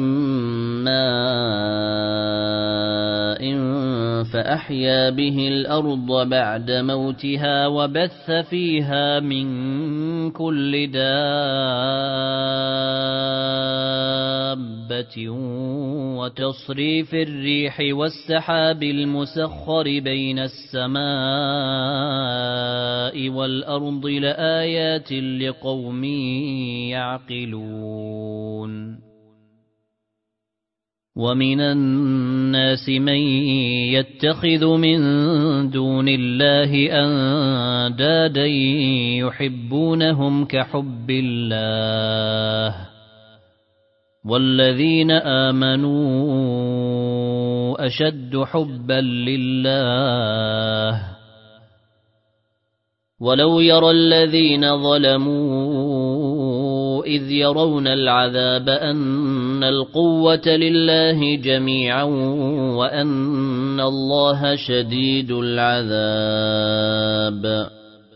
Speaker 1: ماء فأحيا به الأرض بعد موتها وبث فيها من كل دابة وتصريف الريح والسحاب المسخر بين السماء والأرض لآيات لقوم يعقلون ومن الناس من يتخذ من دون الله أندادا يحبونهم كحب الله والذين آمنوا أشد حبا لله ولو يرى الذين ظلموا إذ يرون العذاب أن القوة لله جميعا وأن الله شديد العذاب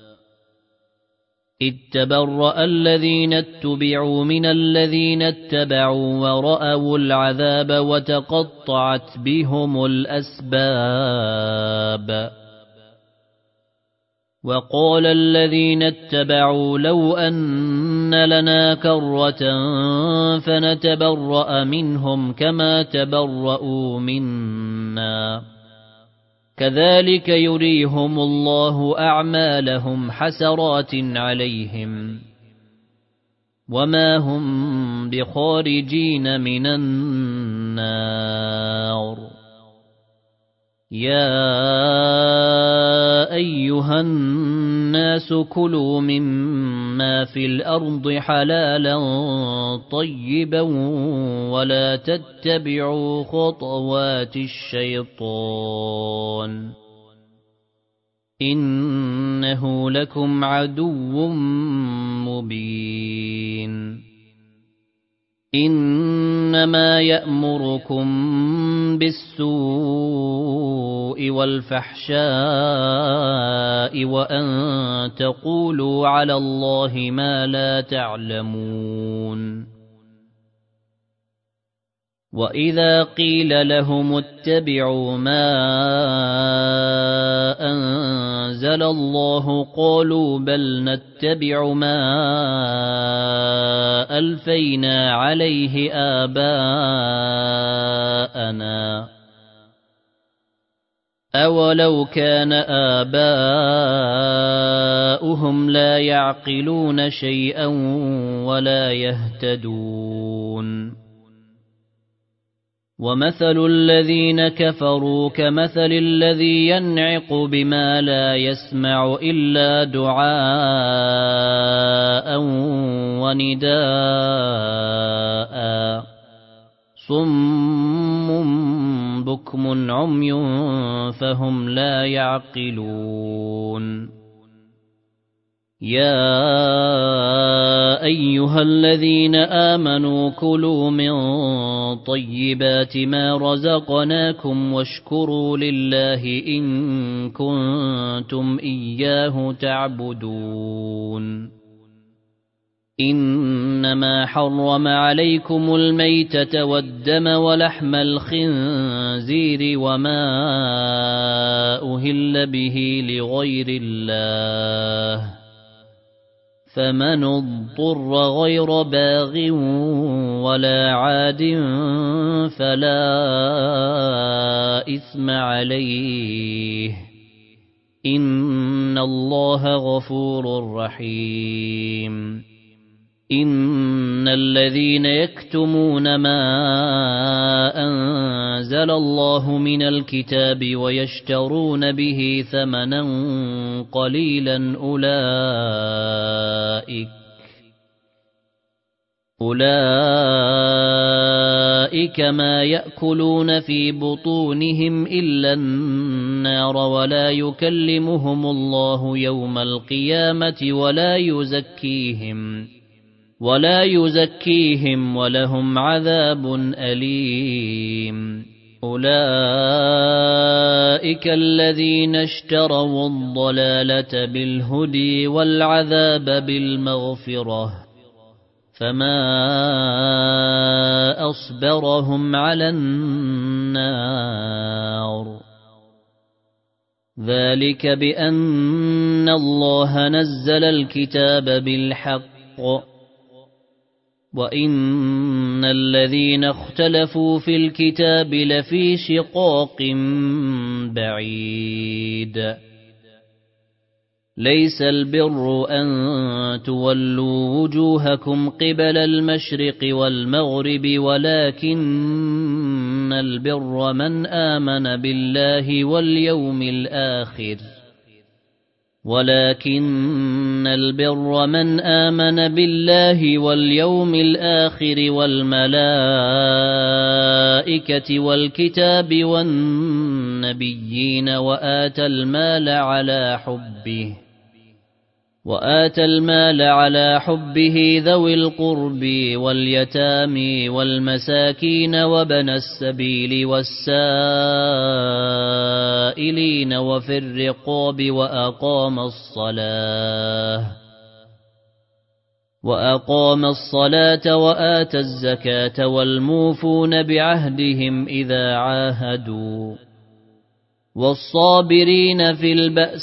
Speaker 1: إذ تبرأ الذين اتبعوا من الذين اتبعوا ورأوا العذاب وتقطعت بهم الأسباب وقال الذين اتبعوا لو أن لنا كرة فنتبرأ منهم كما تبرؤوا منا كذلك يريهم الله أعمالهم حسرات عليهم وما هم بخارجين من النار يا أيها الناس كلوا مما في الأرض حلالا طيبا ولا تتبعوا خطوات الشيطان إنه لكم عدو مبين إنما يأمركم بالسوء والفحشاء وأن تقولوا على الله ما لا تعلمون وإذا قيل لهم اتبعوا ما أنزل الله قالوا بل نتبع ما ألفينا عليه آباءنا أولو كان آباؤهم لا يعقلون شيئا ولا يهتدون ومثل الذين كفروا كمثل الذي ينعق بما لا يسمع إلا دعاء ونداء صم بكم عمي فهم لا يعقلون يا أيها الذين آمنوا كلوا من طيبات ما رزقناكم واشكروا لله إن كنتم إياه تعبدون إنما حرم عليكم الميتة والدم ولحم الخنزير وما أهل به لغير الله فمن اضطر غير باغ ولا عاد فلا إثم عليه إن الله غفور رحيم إن الذين يكتمون ما أنزل الله من الكتاب ويشترون به ثمنا قليلا أولئك ما يأكلون في بطونهم إلا النار ولا يكلمهم الله يوم القيامة ولا يزكيهم ولهم عذاب أليم أولئك الذين اشتروا الضلالة بالهدى والعذاب بالمغفرة فما أصبرهم على النار ذلك بأن الله نزل الكتاب بالحق وإن الذين اختلفوا في الكتاب لفي شقاق بعيد ليس البر أن تولوا وجوهكم قبل المشرق والمغرب ولكن البر من آمن بالله واليوم الآخر والملائكة والكتاب والنبيين وآتى المال على حبه ذوي القرب واليتامى والمساكين وابن السبيل والسائلين وفي الرقاب وأقام الصلاة وآتى الزكاة والموفون بعهدهم إذا عاهدوا والصابرين في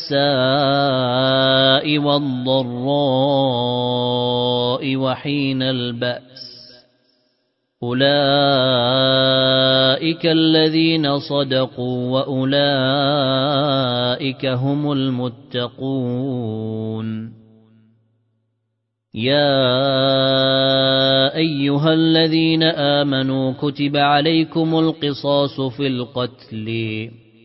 Speaker 1: البأساء والضراء وحين البأس أولئك الذين صدقوا وأولئك هم المتقون يا أيها الذين آمنوا كتب عليكم القصاص في القتل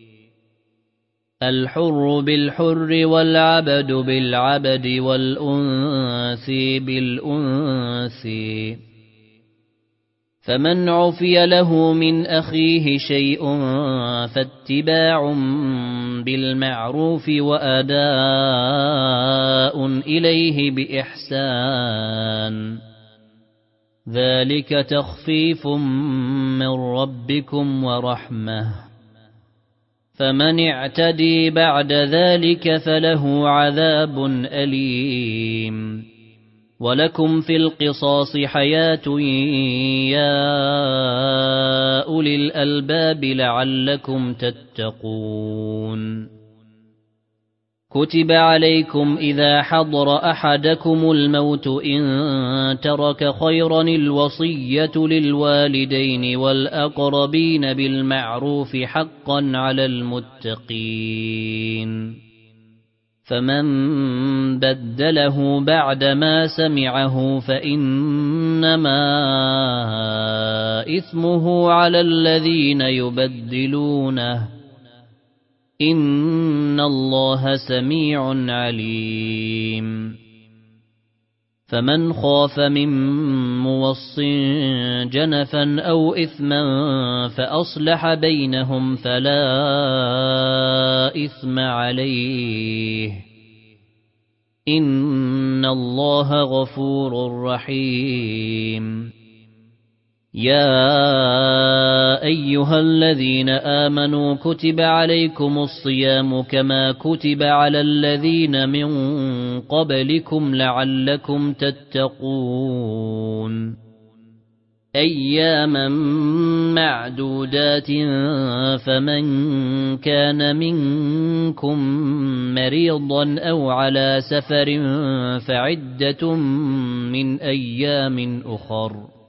Speaker 1: الحر بالحر والعبد بالعبد والأنثى بالأنثى فمن عفي له من أخيه شيء فاتباع بالمعروف وأداء إليه بإحسان ذلك تخفيف من ربكم ورحمة فمن اعتدي بعد ذلك فله عذاب أليم ولكم في القصاص حياة يا أولي الألباب لعلكم تتقون كتب عليكم إذا حضر أحدكم الموت إن ترك خيرا الوصية للوالدين والأقربين بالمعروف حقا على المتقين فمن بدله بعدما سمعه فإنما إثمه على الذين يبدلونه إن الله سميع عليم فمن خاف من موص جنفا أو إثما فأصلح بينهم فلا إثم عليه إن الله غفور رحيم يا أيها الذين آمنوا كتب عليكم الصيام كما كتب على الذين من قبلكم لعلكم تتقون أياما معدودات فمن كان منكم مريضا أو على سفر فعدة من أيام أخر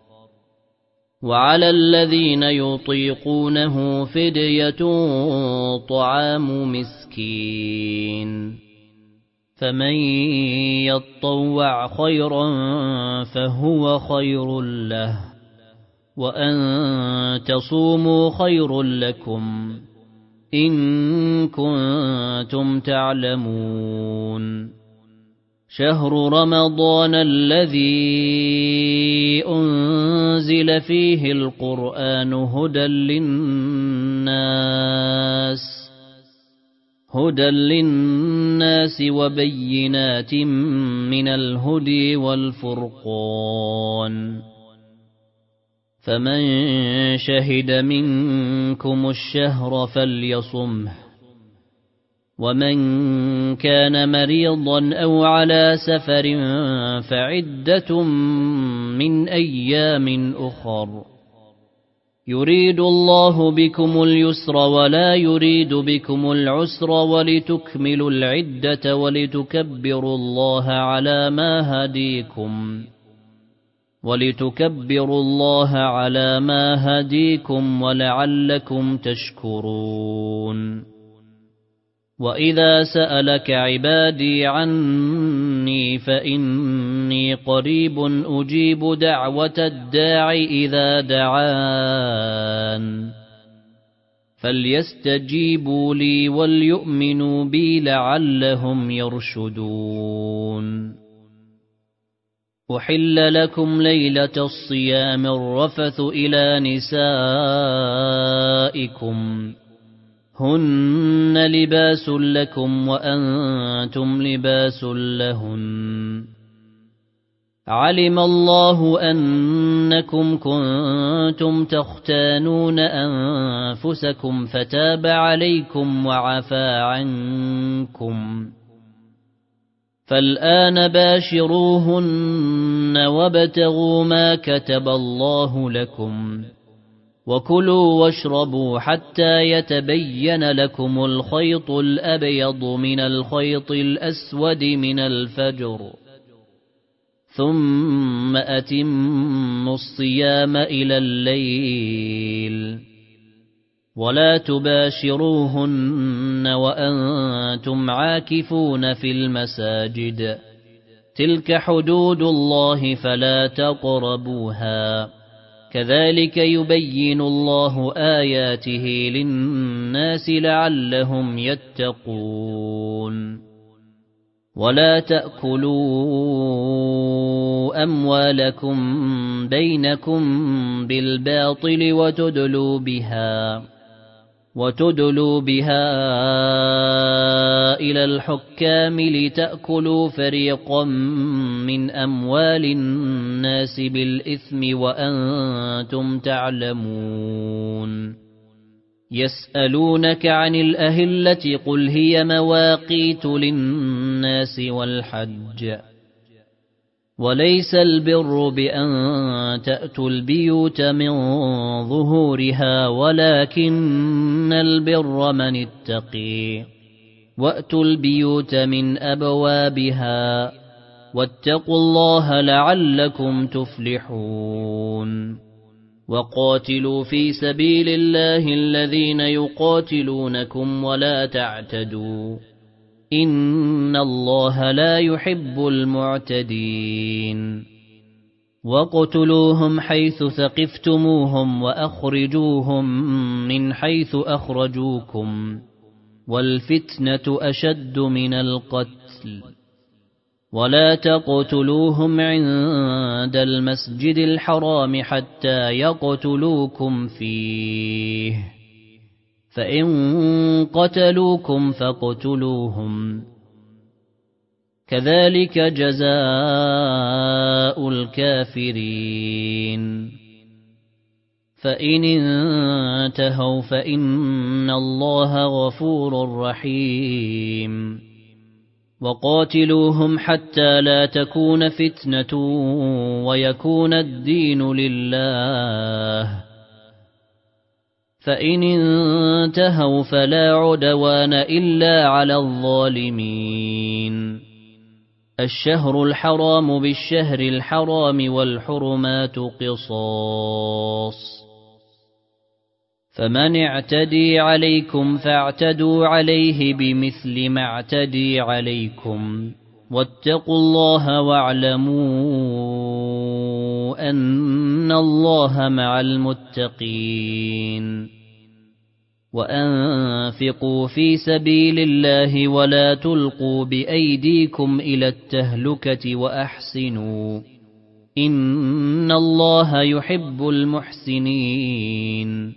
Speaker 1: وعلى الذين يطيقونه فدية طعام مسكين فمن يطوع خيرا فهو خير له وأن تصوموا خير لكم إن كنتم تعلمون شهر رمضان الذي أنزل فيه القرآن هدى للناس وبينات من الهدى والفرقان، فمن شهد منكم الشهر فليصمه، ومن كان مريضا أو على سفر فعدة من أيام أخر، يريد الله بكم اليسر ولا يريد بكم العسر، ولتكملوا العدة ولتكبروا الله على ما هديكم ولعلكم تشكرون. وإذا سألك عبادي عني فإني قريب أجيب دعوة الداع إذا دعان، فليستجيبوا لي وليؤمنوا بي لعلهم يرشدون. أحل لكم ليلة الصيام الرفث إلى نسائكم، هن لباس لكم وأنتم لباس لهن، علم الله أنكم كنتم تختانون أنفسكم فتاب عليكم وعفى عنكم، فالآن باشروهن وابتغوا ما كتب الله لكم، وكلوا واشربوا حتى يتبين لكم الخيط الأبيض من الخيط الأسود من الفجر، ثم أتموا الصيام إلى الليل، ولا تباشروهن وأنتم عاكفون في المساجد، تلك حدود الله فلا تقربوها، كذلك يبين الله آياته للناس لعلهم يتقون. ولا تأكلوا أموالكم بينكم بالباطل وتدلوا بها إلى الحكام لتأكلوا فريقا من أموال الناس بالإثم وأنتم تعلمون. يسألونك عن الأهلة قل هي مواقيت للناس والحج، وليس البر بأن تأتوا البيوت من ظهورها ولكن البر من اتقي، وأتوا البيوت من أبوابها، واتقوا الله لعلكم تفلحون. وقاتلوا في سبيل الله الذين يقاتلونكم ولا تعتدوا، إن الله لا يحب المعتدين. وقتلوهم حيث ثقفتموهم وأخرجوهم من حيث أخرجوكم، والفتنة أشد من القتل. ولا تقتلوهم عند المسجد الحرام حتى يقتلوكم فيه، فإن قتلوكم فاقتلوهم، كذلك جزاء الكافرين. فإن انتهوا فإن الله غفور رحيم. وقاتلوهم حتى لا تكون فتنة ويكون الدين لله، فإن انتهوا فلا عدوان إلا على الظالمين. الشهر الحرام بالشهر الحرام والحرمات قصاص، فمن اعتدي عليكم فاعتدوا عليه بمثل ما اعتدي عليكم، واتقوا الله واعلموا أن الله مع المتقين. وأنفقوا في سبيل الله ولا تلقوا بأيديكم إلى التهلكة وأحسنوا إن الله يحب المحسنين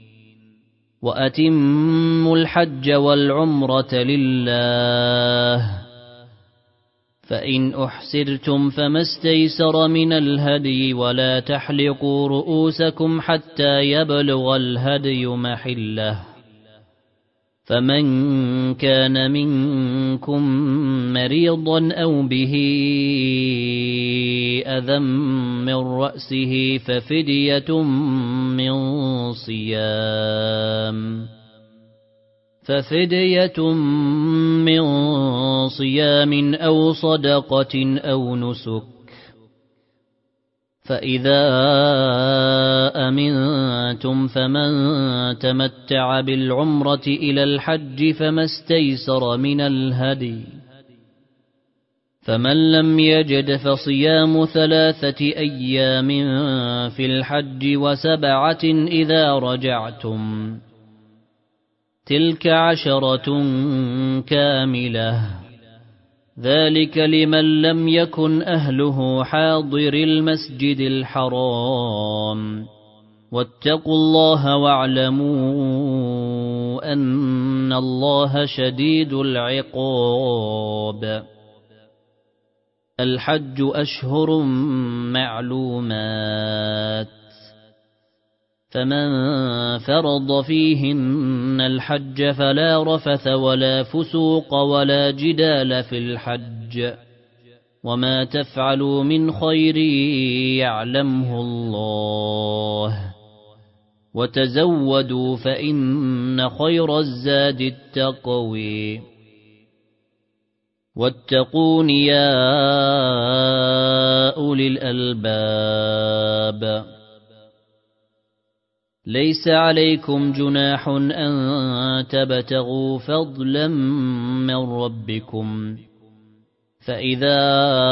Speaker 1: وأتموا الحج والعمرة لله فإن أحسرتم فما استيسر من الهدي ولا تحلقوا رؤوسكم حتى يبلغ الهدي محله فمن كان منكم مريضا أو به أذى من رأسه ففدية من صيام أو صدقة أو نسك فإذا أمنتم فمن تمتع بالعمرة إلى الحج فما استيسر من الهدي فمن لم يجد فصيام 3 أيام في الحج و7 إذا رجعتم تلك 10 كاملة ذلك لمن لم يكن أهله حاضر المسجد الحرام واتقوا الله واعلموا أن الله شديد العقاب الحج أشهر معلومات فمن فرض فيهن الحج فلا رفث ولا فسوق ولا جدال في الحج وما تفعلوا من خير يعلمه الله وتزودوا فإن خير الزاد التقوي واتقون يا أولي الألباب ليس عليكم جناح أن تبتغوا فضلا من ربكم فإذا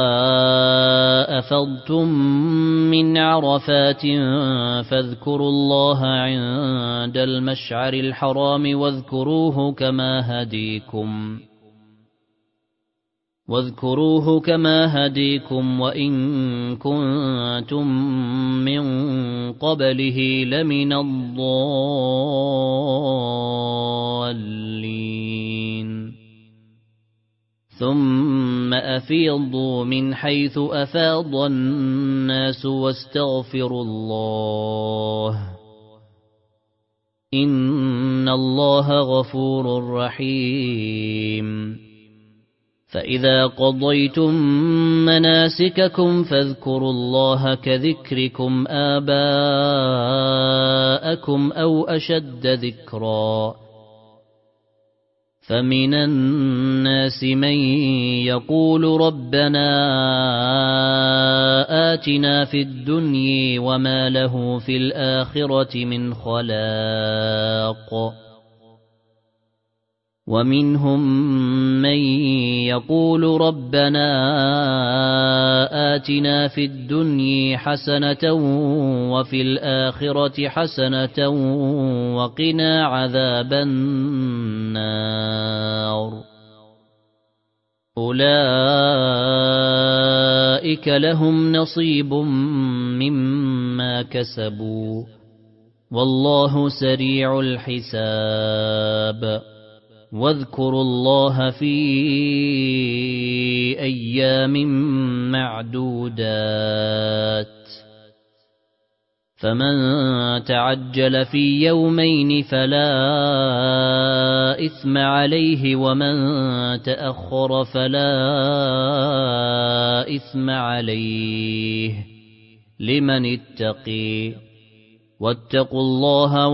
Speaker 1: أفضتم من عرفات فاذكروا الله عند المشعر الحرام واذكروه كما هديكم وإن كنتم من قبله لمن الضالين ثم أفيضوا من حيث أفاض الناس واستغفروا الله إن الله غفور رحيم فإذا قضيتم مناسككم فاذكروا الله كذكركم آباءكم أو أشد ذكرا فمن الناس من يقول ربنا آتنا في الدنيا وما له في الآخرة من خلاق ومنهم من يقول ربنا آتنا في الدنيا حسنة وفي الآخرة حسنة وقنا عذاب النار أولئك لهم نصيب مما كسبوا والله سريع الحساب واذكروا الله في أيام معدودات فمن تعجل في يومين فلا إثم عليه ومن تأخر فلا إثم عليه لمن اتقي واتقوا الله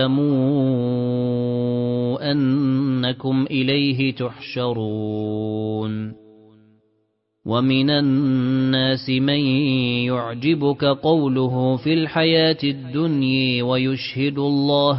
Speaker 1: واعلموا أنكم إليه تحشرون ومن الناس من يعجبك قوله في الحياة الدنيا ويشهد الله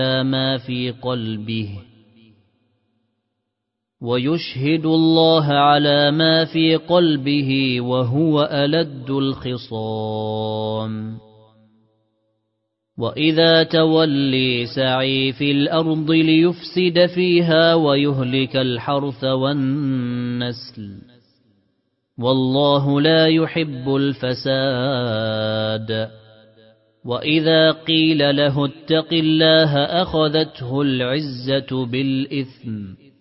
Speaker 1: على ما في قلبه وهو ألد الخصام وإذا تولي سعي في الأرض ليفسد فيها ويهلك الحرث والنسل والله لا يحب الفساد وإذا قيل له اتق الله أخذته العزة بالإثم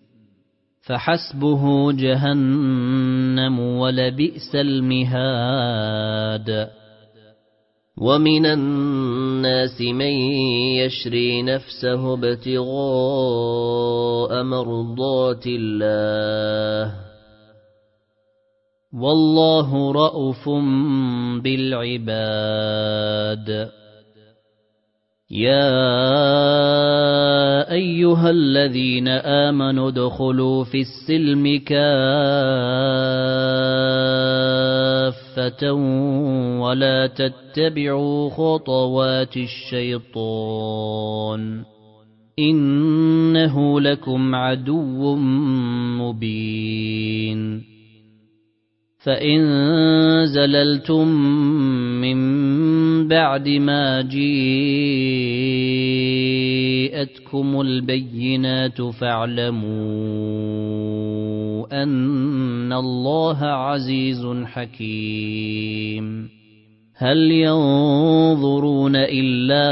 Speaker 1: فحسبه جهنم ولبئس المهاد ومن الناس من يشري نفسه ابتغاء مرضات الله والله رءوف بالعباد يا أيها الذين آمنوا ادخلوا في السلم كافة ولا تتبعوا خطوات الشيطان إنه لكم عدو مبين فإن زللتم من بعد ما جاءتكم البينات فاعلموا أن الله عزيز حكيم هل ينظرون إلا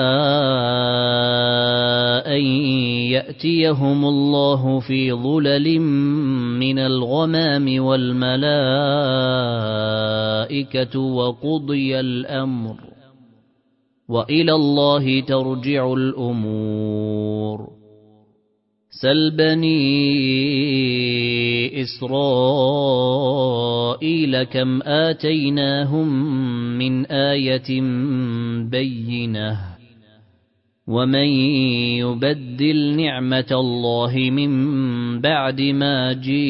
Speaker 1: أن يأتيهم الله في ظلل من الغمام والملائكة وقضي الأمر وإلى الله ترجع الأمور سل بني إسرائيل كم آتيناهم من آية بينة ومن يبدل نعمة الله من بعد ما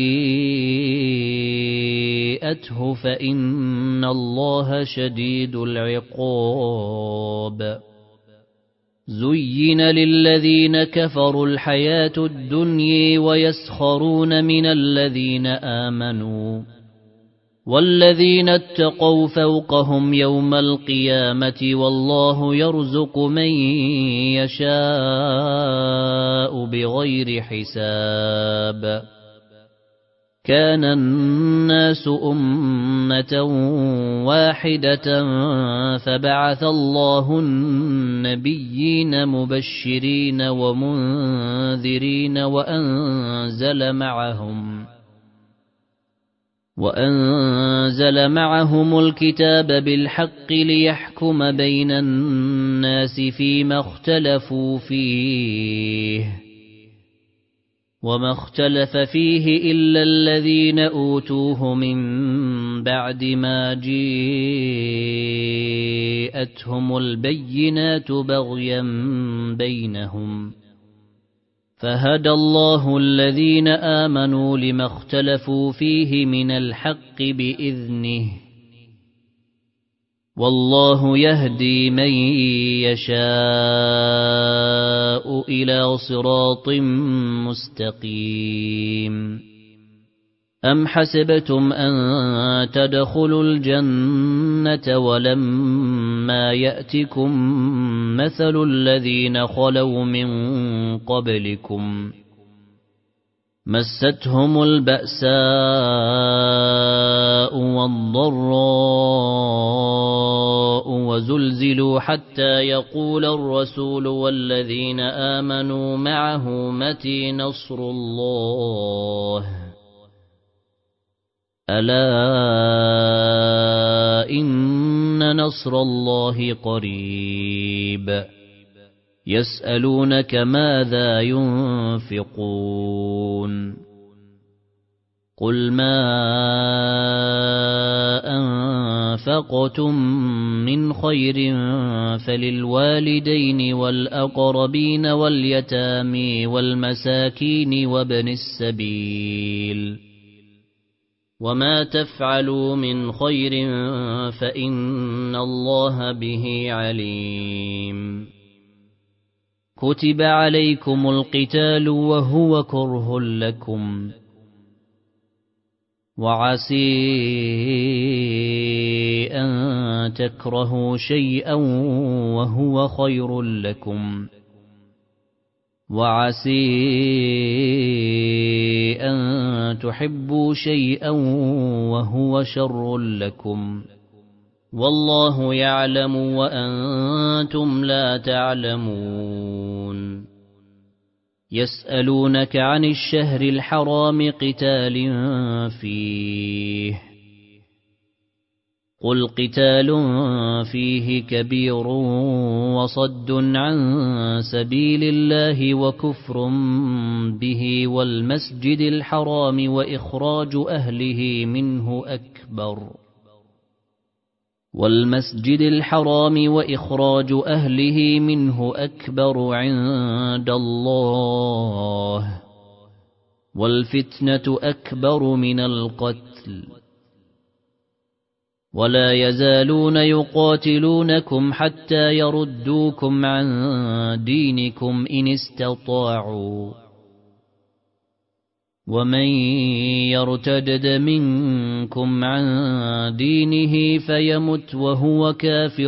Speaker 1: جاءته فإن الله شديد العقاب زين للذين كفروا الحياة الدنيا ويسخرون من الذين آمنوا والذين اتقوا فوقهم يوم القيامة والله يرزق من يشاء بغير حساب كان الناس أمة واحدة فبعث الله النبيين مبشرين ومنذرين وأنزل معهم الكتاب بالحق ليحكم بين الناس فيما اختلفوا فيه وما اختلف فيه إلا الذين أوتوه من بعد ما جاءتهم البينات بغيا بينهم فهدى الله الذين آمنوا لما اختلفوا فيه من الحق بإذنه والله يهدي من يشاء إلى صراط مستقيم أم حسبتم أن تدخلوا الجنة ولما يأتكم مثل الذين خلوا من قبلكم مستهم البأساء والضراء وزلزلوا حتى يقول الرسول والذين آمنوا معه متى نصر الله ألا إن نصر الله قريب يسألونك ماذا ينفقون قل ما أنفقتم من خير فللوالدين والأقربين واليتامى والمساكين وابن السبيل وما تفعلوا من خير فإن الله به عليم كتب عليكم القتال وهو كره لكم وعسى أن تكرهوا شيئا وهو خير لكم وعسى أن تحبوا شيئا وهو شر لكم والله يعلم وأنتم لا تعلمون يسألونك عن الشهر الحرام قتال فيه قل قتال فيه كبير وصد عن سبيل الله وكفر به والمسجد الحرام وإخراج أهله منه أكبر عند الله والفتنة أكبر من القتل ولا يزالون يقاتلونكم حتى يردوكم عن دينكم إن استطاعوا ومن يرتدد منكم عن دينه فيمت وهو كافر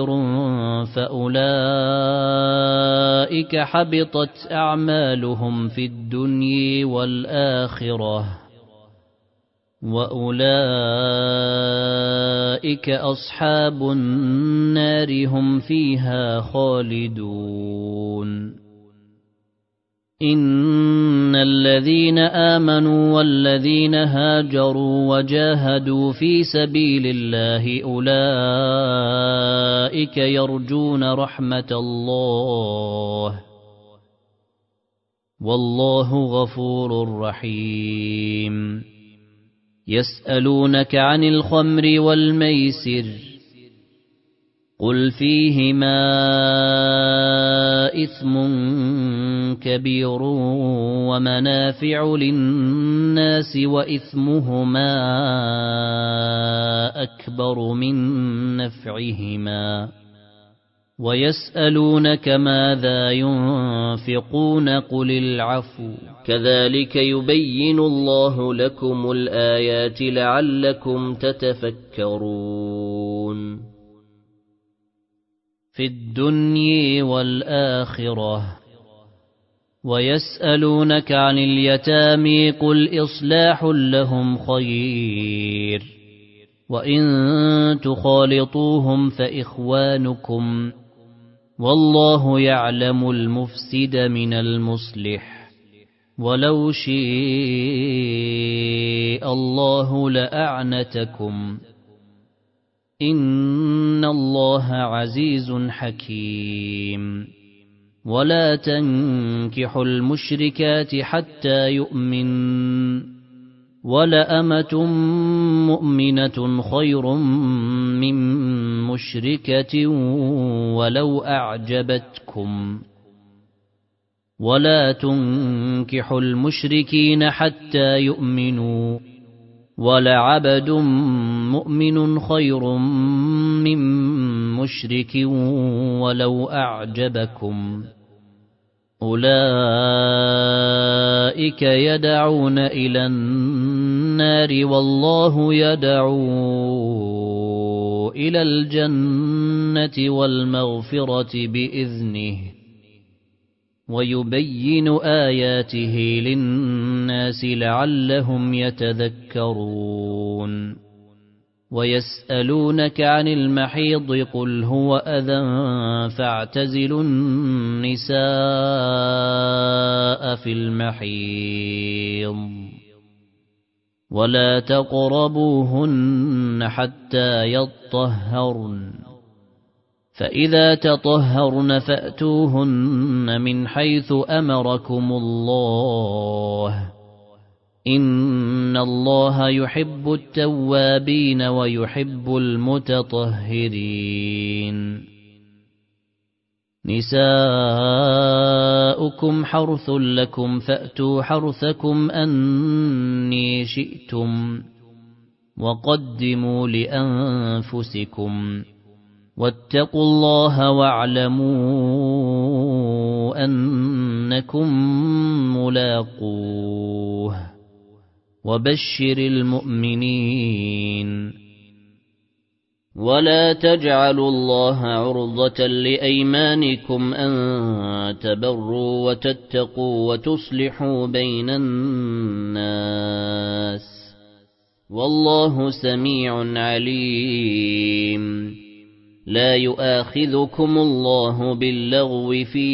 Speaker 1: فأولئك حبطت أعمالهم في الدنيا والآخرة وأولئك أصحاب النار هم فيها خالدون إن الذين آمنوا والذين هاجروا وجاهدوا في سبيل الله أولئك يرجون رحمة الله والله غفور رحيم يسألونك عن الخمر والميسر قل فيهما إثم كبير ومنافع للناس وإثمهما أكبر من نفعهما ويسألونك ماذا ينفقون قل العفو كذلك يبين الله لكم الآيات لعلكم تتفكرون في الدنيا والآخرة ويسألونك عن اليتامى قل إصلاح لهم خير وإن تخالطوهم فإخوانكم والله يعلم المفسد من المصلح ولو شاء الله لأعنتكم إن الله عزيز حكيم ولا تنكحوا المشركات حتى يؤمن ولأمة مؤمنة خير من مشركة ولو أعجبتكم ولا تنكحوا المشركين حتى يؤمنوا ولعبد مؤمن خير من مشرك ولو أعجبكم أولئك يدعون إلى النار والله يدعو إلى الجنة والمغفرة بإذنه ويبين آياته للناس لعلهم يتذكرون ويسألونك عن المحيض قل هو أذى فاعتزلوا النساء في المحيض ولا تقربوهن حتى يطهرن فإذا تطهرن فأتوهن من حيث أمركم الله إن الله يحب التوابين ويحب المتطهرين نساؤكم حرث لكم فأتوا حرثكم أني شئتم وقدموا لأنفسكم واتقوا الله واعلموا أنكم ملاقوه وبشر المؤمنين ولا تجعلوا الله عرضة لأيمانكم أن تبروا وتتقوا وتصلحوا بين الناس والله سميع عليم لا يؤاخذكم الله باللغو في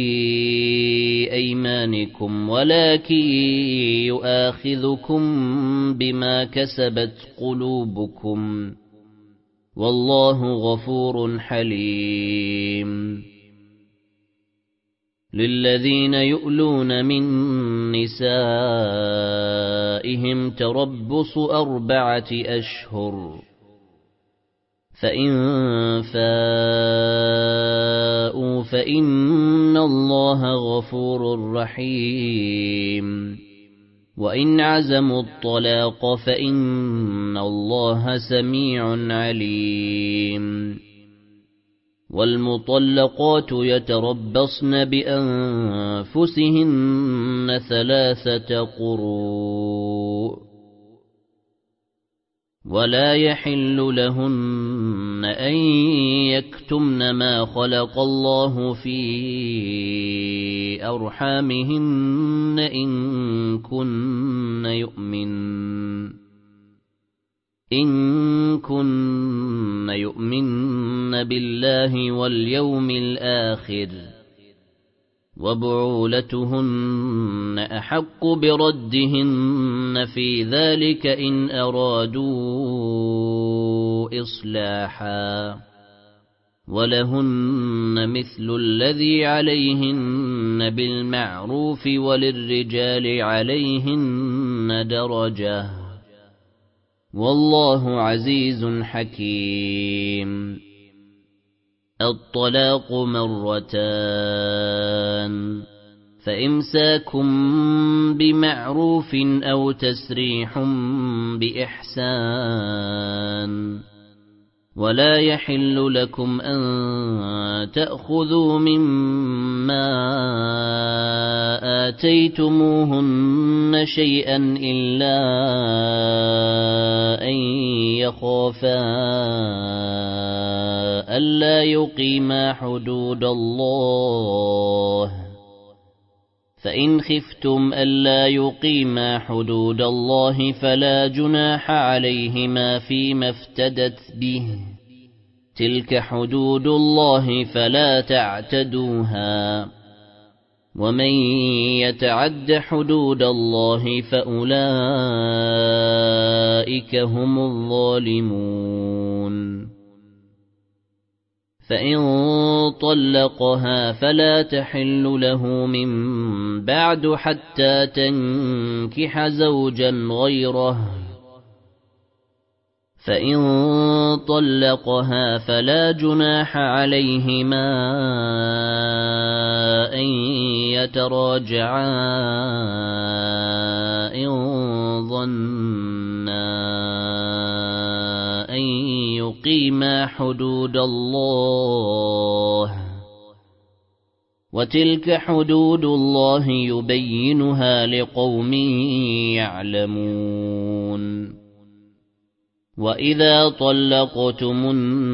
Speaker 1: أيمانكم ولكن يؤاخذكم بما كسبت قلوبكم والله غفور حليم للذين يؤلون من نسائهم تربص 4 أشهر فإن فاءوا فإن الله غفور رحيم وإن عزموا الطلاق فإن الله سميع عليم والمطلقات يتربصن بأنفسهن 3 قروء ولا يحل لهن أن يكتمن ما خلق الله في أرحامهن إن كن يؤمن بالله واليوم الآخر وبعولتهن أحق بردهن في ذلك إن أرادوا إصلاحا ولهن مثل الذي عليهن بالمعروف وللرجال عليهن درجة والله عزيز حكيم الطلاق 2 فإمساكم بمعروف أو تسريح بإحسان ولا يحل لكم أن تأخذوا مما آتيتموهن شيئا إلا أن يخافا ألا يقيما حدود الله فإن خفتم ألا يقيما حدود الله فلا جناح عليهما فيما افتدت به تلك حدود الله فلا تعتدوها ومن يتعد حدود الله فأولئك هم الظالمون فإن طلقها فلا تحل له من بعد حتى تنكح زوجا غيره فإن طلقها فلا جناح عليهما أن يتراجعا إن ظنا أن يقيما حدود الله وتلك حدود الله يبينها لقوم يعلمون وإذا طلقتم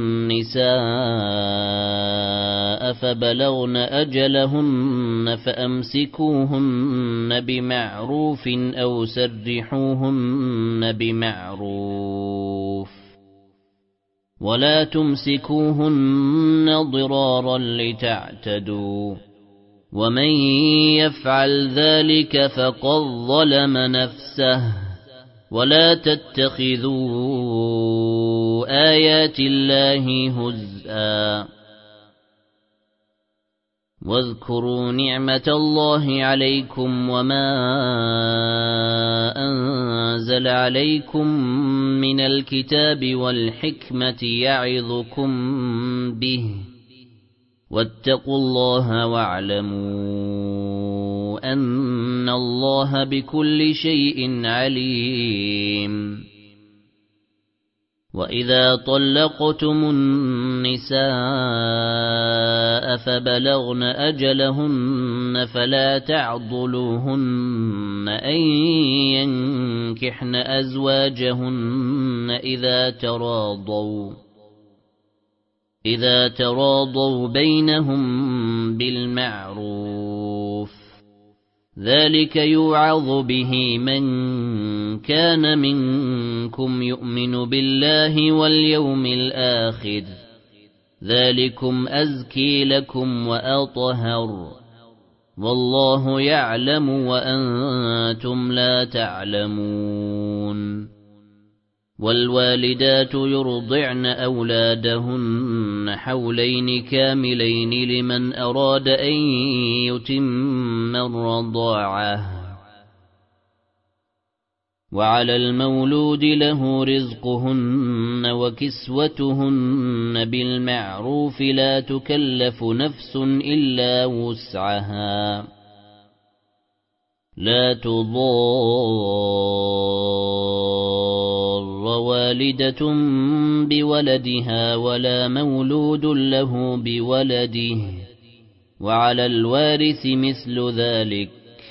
Speaker 1: النساء فبلغن أجلهن فأمسكوهن بمعروف أو سرحوهن بمعروف ولا تمسكوهن ضرارا لتعتدوا ومن يفعل ذلك فقد ظلم نفسه ولا تتخذوا آيات الله هزءا واذكروا نعمة الله عليكم وما أنزل عليكم من الكتاب والحكمة يعظكم به واتقوا الله واعلموا أن الله بكل شيء عليم وإذا طلقتم النساء فبلغن أجلهن فلا تعضلوهن أن ينكحن أزواجهن إذا تراضوا إذا تراضوا بينهم بالمعروف ذلك يوعظ به من كان منكم يؤمن بالله واليوم الآخر ذلكم أزكي لكم وأطهر والله يعلم وأنتم لا تعلمون والوالدات يرضعن أولادهن حولين كاملين لمن أراد أن يتم الرضاعة وعلى المولود له رزقهن وكسوتهن بالمعروف لا تكلف نفس إلا وسعها لا تضار والدة بولدها ولا مولود له بولده وعلى الوارث مثل ذلك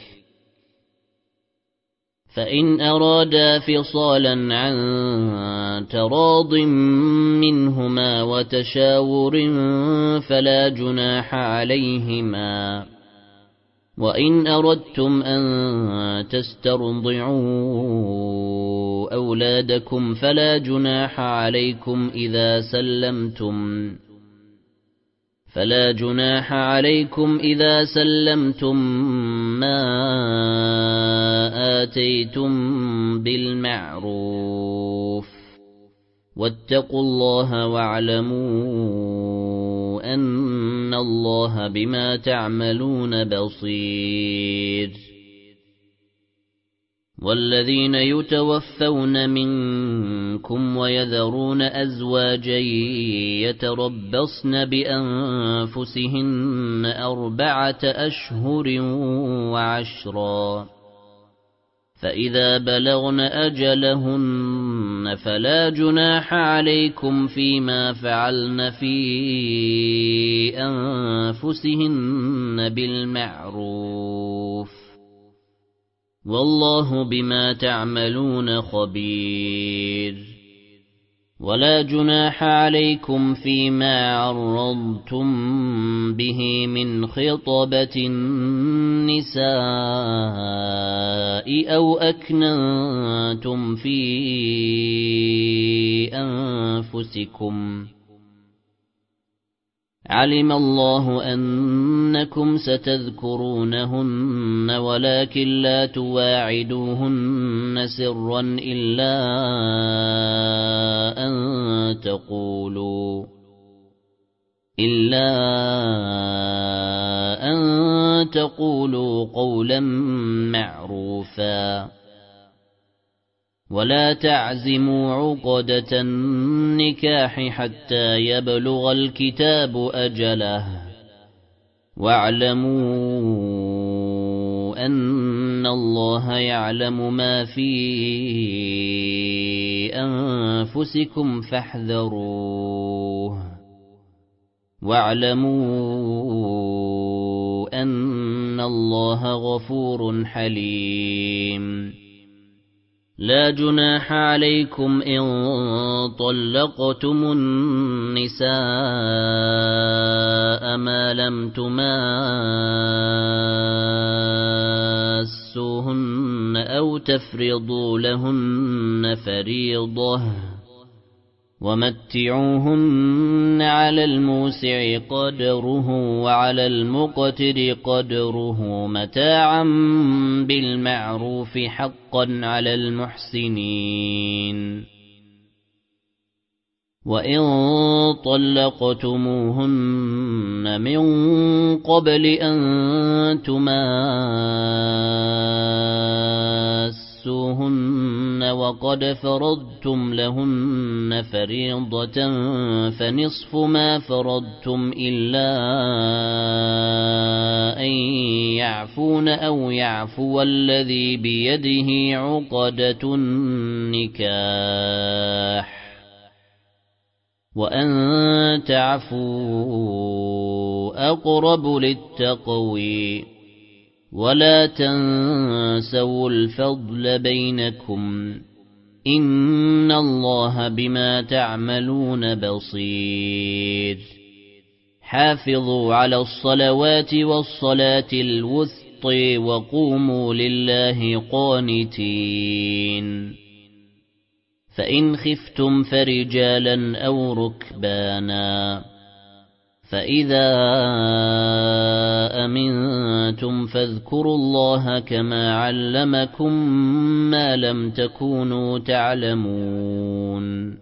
Speaker 1: فإن أرادا فصالا عن تراض منهما وتشاور فلا جناح عليهما وإن أردتم أن تسترضعوا أولادكم فلا جناح عليكم إذا سلمتم ما آتيتم بالمعروف واتقوا الله واعلموا أن الله بما تعملون بصير والذين يتوفون منكم ويذرون أزواجا يتربصن بأنفسهن 4 أشهر و10 فإذا بلغن أجلهن فلا جناح عليكم فيما فعلن في أنفسهن بالمعروف والله بما تعملون خبير ولا جناح عليكم فيما عرضتم به من خطبة النساء أو أكننتم في أنفسكم علم الله أنكم ستذكرونهن ولكن لا تواعدوهن سرا إلا أن تقولوا قولا معروفا ولا تعزموا عقدة النكاح حتى يبلغ الكتاب أجله واعلموا أن الله يعلم ما في أنفسكم فاحذروه واعلموا أن الله غفور حليم لا جناح عليكم إن طلقتم النساء ما لم تماسوهن أو تفرضوا لهن فريضة ومتعوهن على الموسع قدره وعلى المقتر قدره متاعا بالمعروف حقا على المحسنين وإن طلقتموهن من قبل أن تماسوهن وقد فرضتم لهن فريضة فنصف ما فرضتم إلا أن يعفون أو يعفو الذي بيده عقدة النكاح وأن تعفوا أقرب للتقوى ولا تنسوا الفضل بينكم إن الله بما تعملون بصير حافظوا على الصلوات والصلاة الوسطى وقوموا لله قانتين فإن خفتم فرجالا أو ركبانا فإذا أمنتم فاذكروا الله كما علمكم ما لم تكونوا تعلمون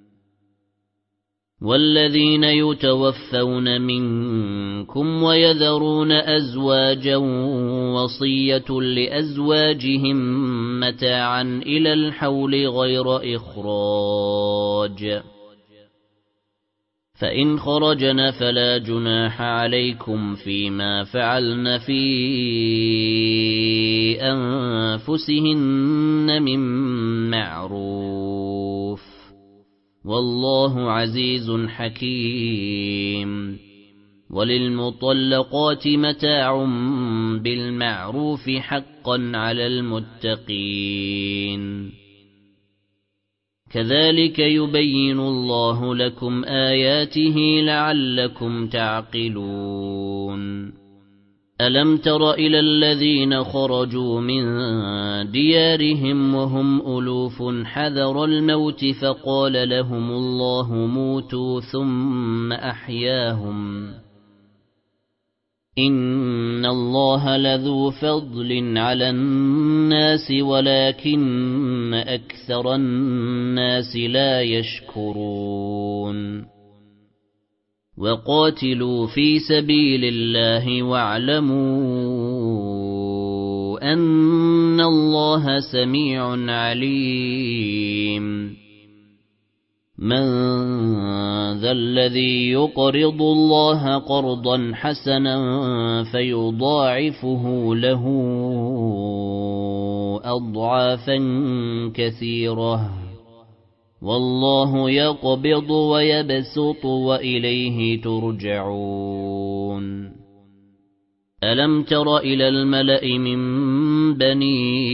Speaker 1: والذين يتوفون منكم ويذرون أزواجا وصية لأزواجهم متاعا إلى الحول غير إخراج فإن خرجن فلا جناح عليكم فيما فعلن في أنفسهن من معروف والله عزيز حكيم وللمطلقات متاع بالمعروف حقا على المتقين كذلك يبين الله لكم آياته لعلكم تعقلون ألم تر إلى الذين خرجوا من ديارهم وهم ألوف حذر الموت فقال لهم الله موتوا ثم أحياهم إن الله لذو فضل على الناس ولكن أكثر الناس لا يشكرون وقاتلوا في سبيل الله واعلموا أن الله سميع عليم من ذا الذي يقرض الله قرضا حسنا فيضاعفه له أضعافا كثيرة والله يقبض ويبسط وإليه ترجعون ألم تر إلى الملأ من بني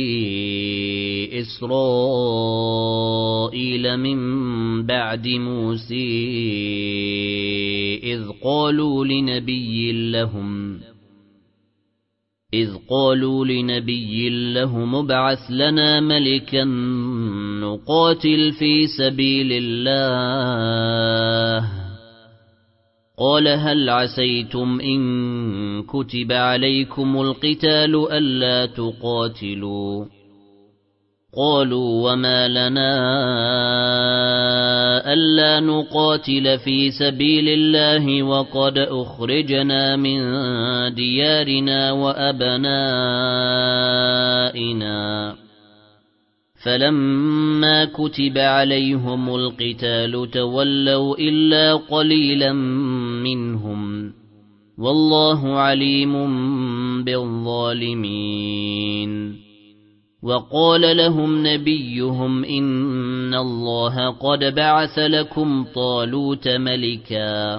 Speaker 1: إسرائيل من بعد موسى إذ قالوا لنبي لهم ابعث لنا ملكا نقاتل في سبيل الله قال هل عسيتم إن كتب عليكم القتال ألا تقاتلوا قالوا وما لنا ألا نقاتل في سبيل الله وقد أخرجنا من ديارنا وأبنائنا فلما كتب عليهم القتال تولوا إلا قليلا منهم والله عليم بالظالمين وقال لهم نبيهم إن الله قد بعث لكم طالوت ملكا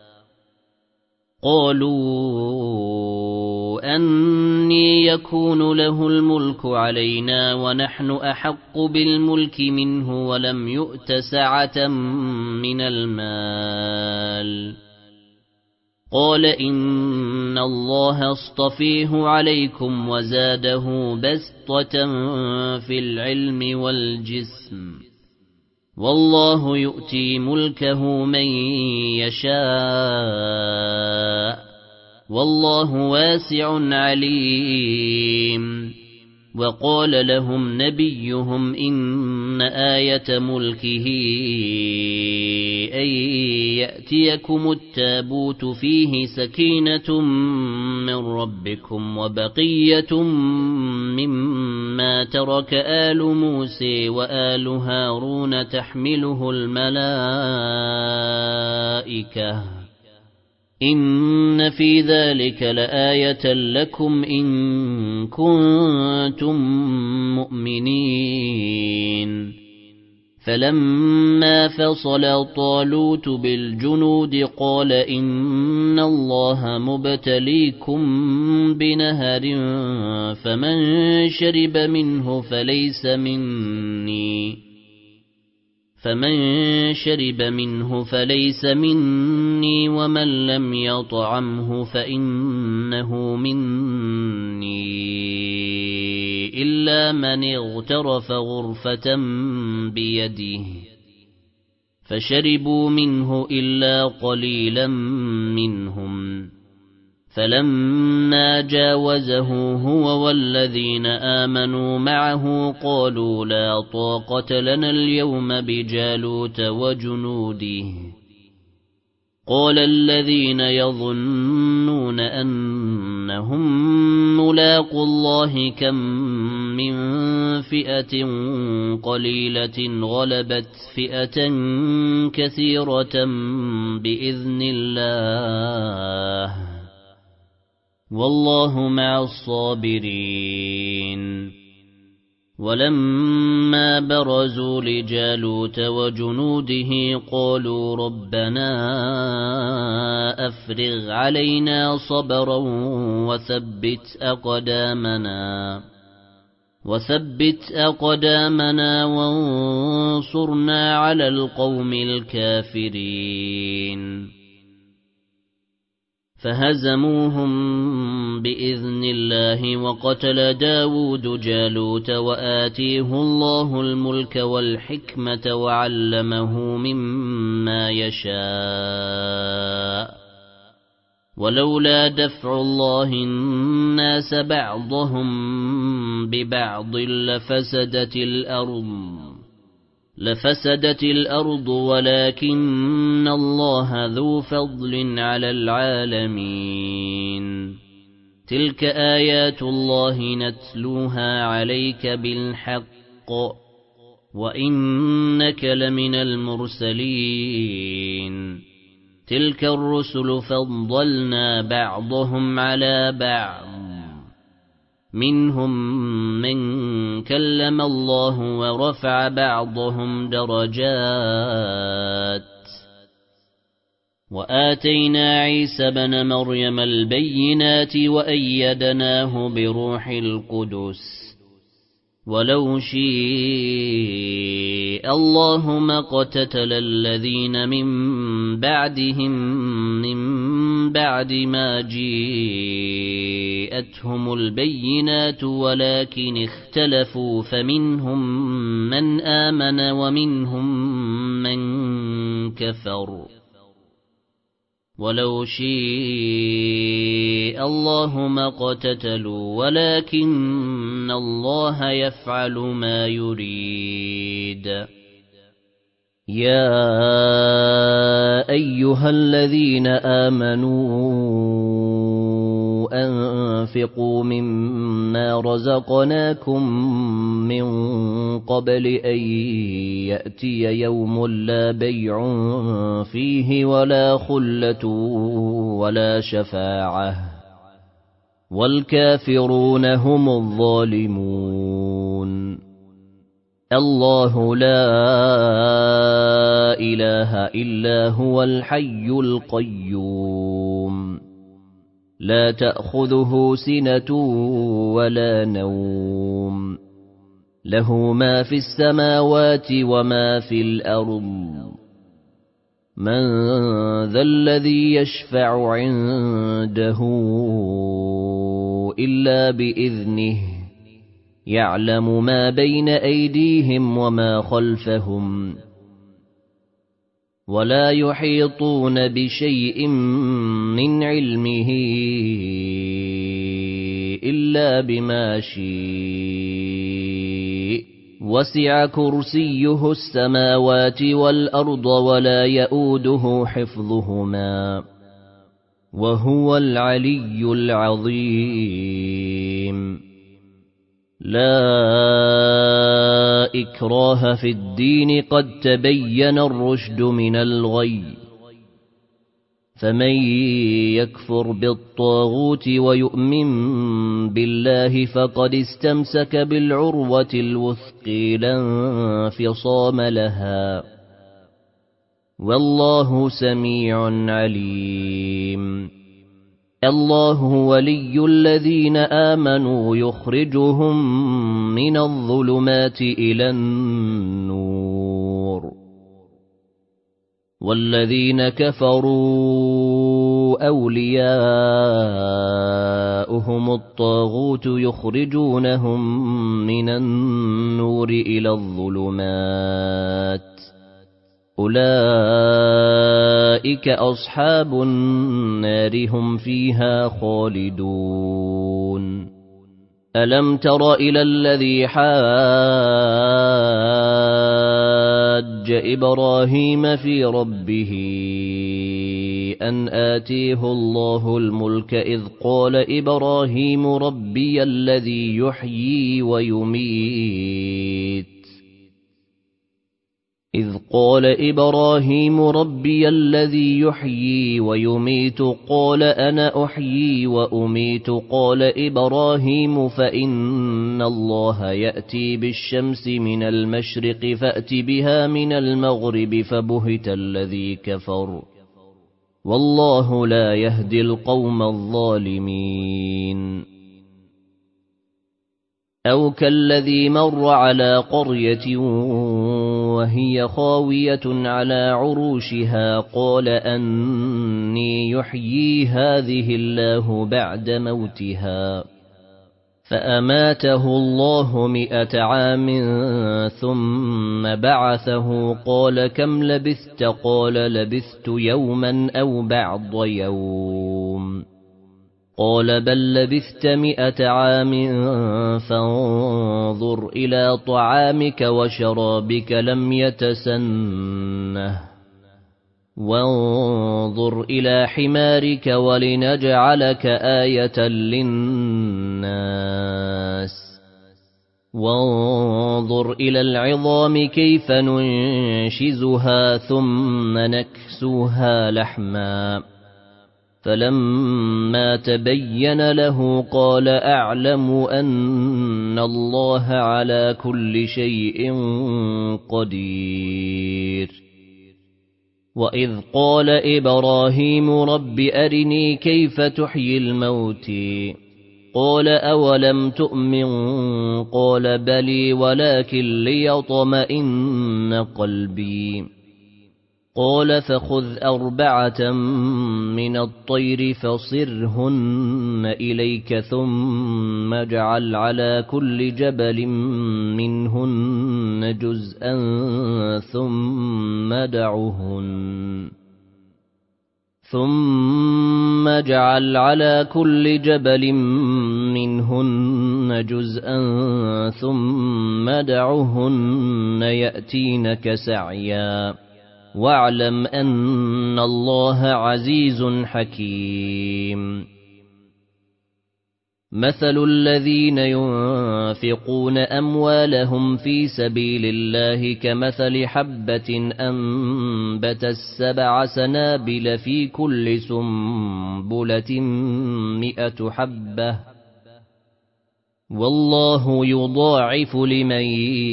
Speaker 1: قالوا أني يكون له الملك علينا ونحن أحق بالملك منه ولم يؤت سعة من المال قال إن الله اصطفيه عليكم وزاده بسطة في العلم والجسم والله يؤتي ملكه من يشاء والله واسع عليم وقال لهم نبيهم إن آية ملكه أن يأتيكم التابوت فيه سكينة من ربكم وبقية مما ترك آل موسى وآل هارون تحمله الملائكة إن في ذلك لآية لكم إن كنتم مؤمنين فلما فصل طالوت بالجنود قال إن الله مبتليكم بنهر فمن شرب منه فليس مني فمن شرب منه فليس مني ومن لم يطعمه فإنه مني إلا من اغترف غرفة بيده فشربوا منه إلا قليلا منهم فلما جاوزه هو والذين آمنوا معه قالوا لا طاقة لنا اليوم بجالوت وجنوده قال الذين يظنون أنهم ملاقو الله كم من فئة قليلة غلبت فئة كثيرة بإذن الله والله مع الصابرين ولما برزوا لجالوت وجنوده قالوا ربنا أفرغ علينا صبرا وثبت أقدامنا وانصرنا على القوم الكافرين فهزموهم بإذن الله وقتل داود جالوت وآتيه الله الملك والحكمة وعلمه مما يشاء ولولا دفع الله الناس بعضهم ببعض لفسدت الأرض ولكن الله ذو فضل على العالمين تلك آيات الله نتلوها عليك بالحق وإنك لمن المرسلين تلك الرسل فضلنا بعضهم على بعض منهم من كلم الله ورفع بعضهم درجات وآتينا عيسى بن مريم البينات وأيدناه بروح القدس ولو شاء الله ما اقتتل الذين من بعدهم من بعد ما جاءتهم البينات ولكن اختلفوا فمنهم من آمن ومنهم من كفر ولو شاء الله ما اقتتلوا ولكن الله يفعل ما يريد يا أيها الذين آمنوا أنفقوا مما رزقناكم من قبل أن يأتي يوم لا بيع فيه ولا خلة ولا شفاعة والكافرون هم الظالمون الله لا إله إلا هو الحي القيوم لا تأخذه سنة ولا نوم له ما في السماوات وما في الأرض من ذا الذي يشفع عنده إلا بإذنه يعلم ما بين أيديهم وما خلفهم ولا يحيطون بشيء من علمه إلا بما شاء وسع كرسيه السماوات والأرض ولا يؤوده حفظهما وهو العلي العظيم لا إكراه في الدين قد تبين الرشد من الغي فمن يكفر بالطاغوت ويؤمن بالله فقد استمسك بالعروة الوثقى لا انفصام لها والله سميع عليم الله ولي الذين آمنوا يخرجهم من الظلمات إلى النور والذين كفروا أولياؤهم الطاغوت يخرجونهم من النور إلى الظلمات أولئك أصحاب النار هم فيها خالدون ألم تر إلى الذي حاج إبراهيم في ربه أن آتيه الله الملك إذ قال إبراهيم ربي الذي يحيي ويميت قال أنا أحيي وأميت قال إبراهيم فإن الله يأتي بالشمس من المشرق فأت بها من المغرب فبهت الذي كفر والله لا يهدي القوم الظالمين أو كالذي مر على قرية وهي خاوية على عروشها قال أني يحيي هذه الله بعد موتها فأماته الله 100 عام ثم بعثه قال كم لبثت قال لبثت يوما أو بعض يوم قال بل لبثت 100 عام فانظر إلى طعامك وشرابك لم يتسنه وانظر إلى حمارك ولنجعلك آية للناس وانظر إلى العظام كيف ننشزها ثم نكسوها لحما فلما تبين له قال أعلم أن الله على كل شيء قدير وإذ قال إبراهيم رب أرني كيف تحيي الموت قال أولم تؤمن قال بلي ولكن ليطمئن قلبي قال فخذ 4 من الطير فصرهن إليك ثم اجعل على كل جبل منهن جزءا ثم اجعل على كل جبل منهن جزءا ثم دعهن يأتينك سعيا واعلم أن الله عزيز حكيم مثل الذين ينفقون أموالهم في سبيل الله كمثل حبة أنبتت 7 سنابل في كل سنبلة 100 حبة والله يضاعف لمن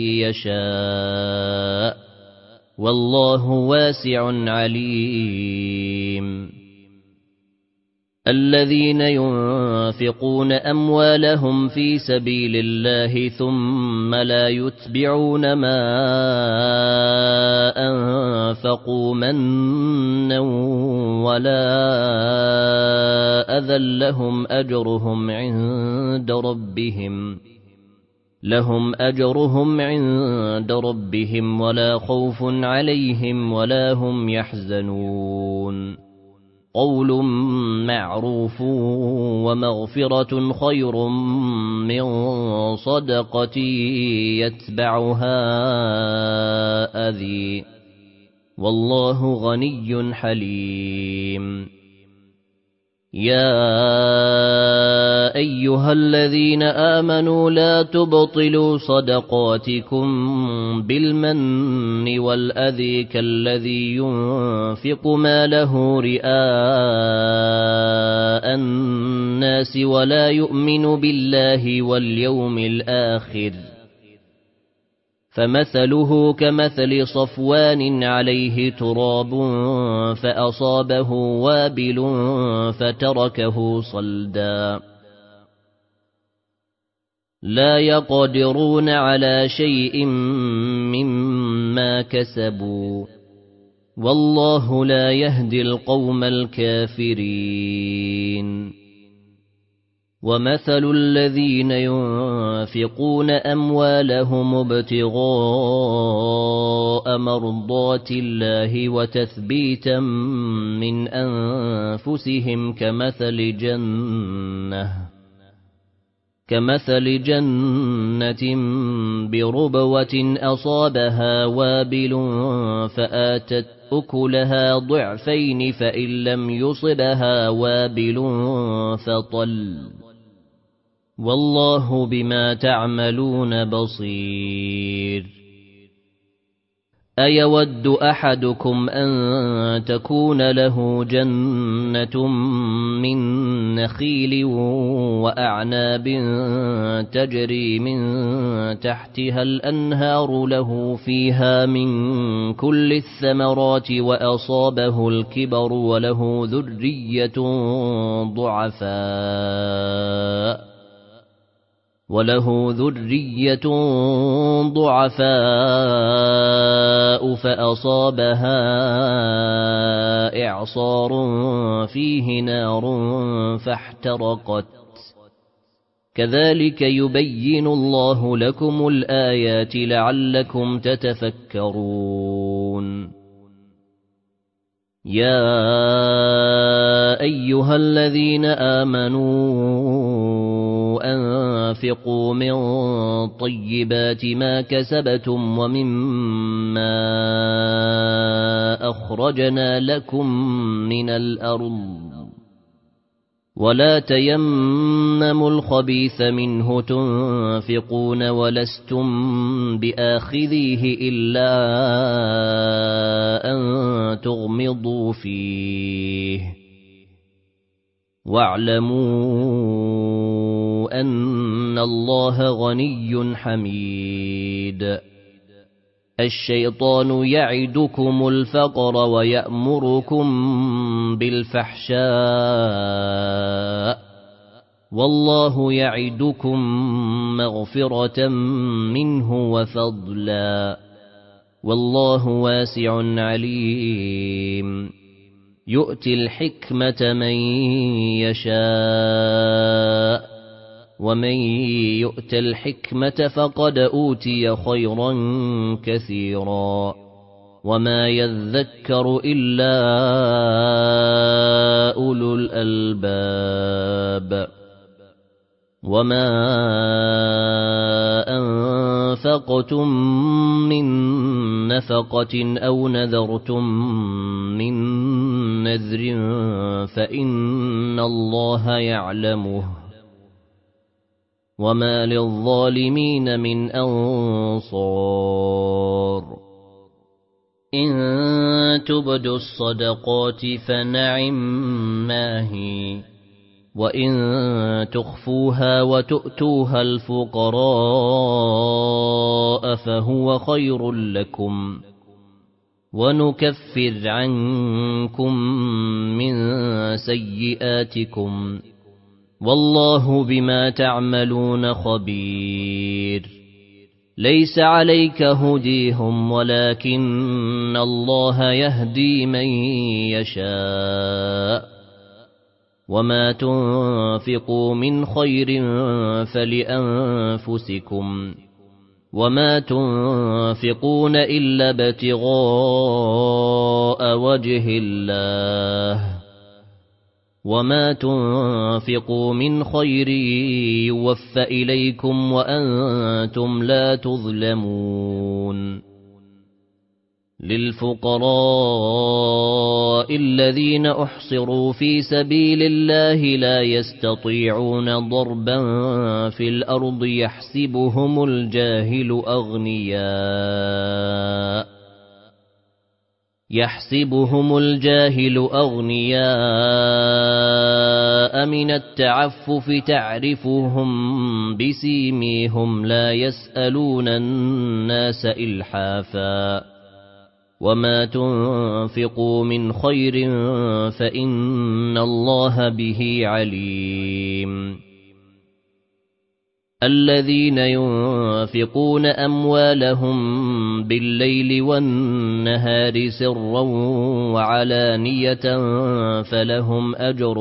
Speaker 1: يشاء والله واسع عليم الذين ينفقون أموالهم في سبيل الله ثم لا يتبعون ما أنفقوا منا ولا أذى لهم أجرهم عند ربهم ولا خوف عليهم ولا هم يحزنون قول معروف ومغفرة خير من صدقة يتبعها أذى والله غني حليم يا أيها الذين آمنوا لا تبطلوا صدقاتكم بالمن والأذى كالذي ينفق ماله رئاء الناس ولا يؤمن بالله واليوم الآخر فمثله كمثل صفوان عليه تراب فأصابه وابل فتركه صلدا لا يقدرون على شيء مما كسبوا والله لا يهدي القوم الكافرين ومثل الذين ينفقون أموالهم ابتغاء مرضات الله وتثبيتا من أنفسهم كمثل جنة بربوة أصابها وابل فآتت أكلها ضعفين فإن لم يصبها وابل فطل والله بما تعملون بصير أيود أحدكم أن تكون له جنة من نخيل وأعناب تجري من تحتها الأنهار له فيها من كل الثمرات وأصابه الكبر وله ذرية ضعفاء فأصابها إعصار فيه نار فاحترقت كذلك يبين الله لكم الآيات لعلكم تتفكرون يا أيها الذين آمنوا أنفقوا من طيبات ما كسبتم ومما أخرجنا لكم من الأرض ولا تيمموا الخبيث منه تنفقون ولستم بآخذيه إلا أن تغمضوا فيه واعلموا أن الله غني حميد الشيطان يعدكم الفقر ويأمركم بالفحشاء والله يعدكم مغفرة منه وفضلا والله واسع عليم يؤتي الحكمة من يشاء ومن يؤت الحكمة فقد أوتي خيرا كثيرا وما يذكر إلا أولو الألباب وما أنفقتم من نفقة أو نذرتم من نذر فإن الله يعلمه وما للظالمين من أنصار إن تبدوا الصدقات فنعما هي وإن تخفوها وتؤتوها الفقراء فهو خير لكم ونكفر عنكم من سيئاتكم والله بما تعملون خبير ليس عليك هديهم ولكن الله يهدي من يشاء وما تنفقوا من خير فلأنفسكم وما تنفقون إلا ابتغاء وجه الله وما تنفقوا من خير يوفى إليكم وأنتم لا تظلمون للفقراء الذين أحصروا في سبيل الله لا يستطيعون ضربا في الأرض يحسبهم الجاهل أغنياء من التعفف تعرفهم بسيميهم لا يسألون الناس إلحافا وما تنفقوا من خير فإن الله به عليم الذين ينفقون أموالهم بالليل والنهار سرا وعلانية فلهم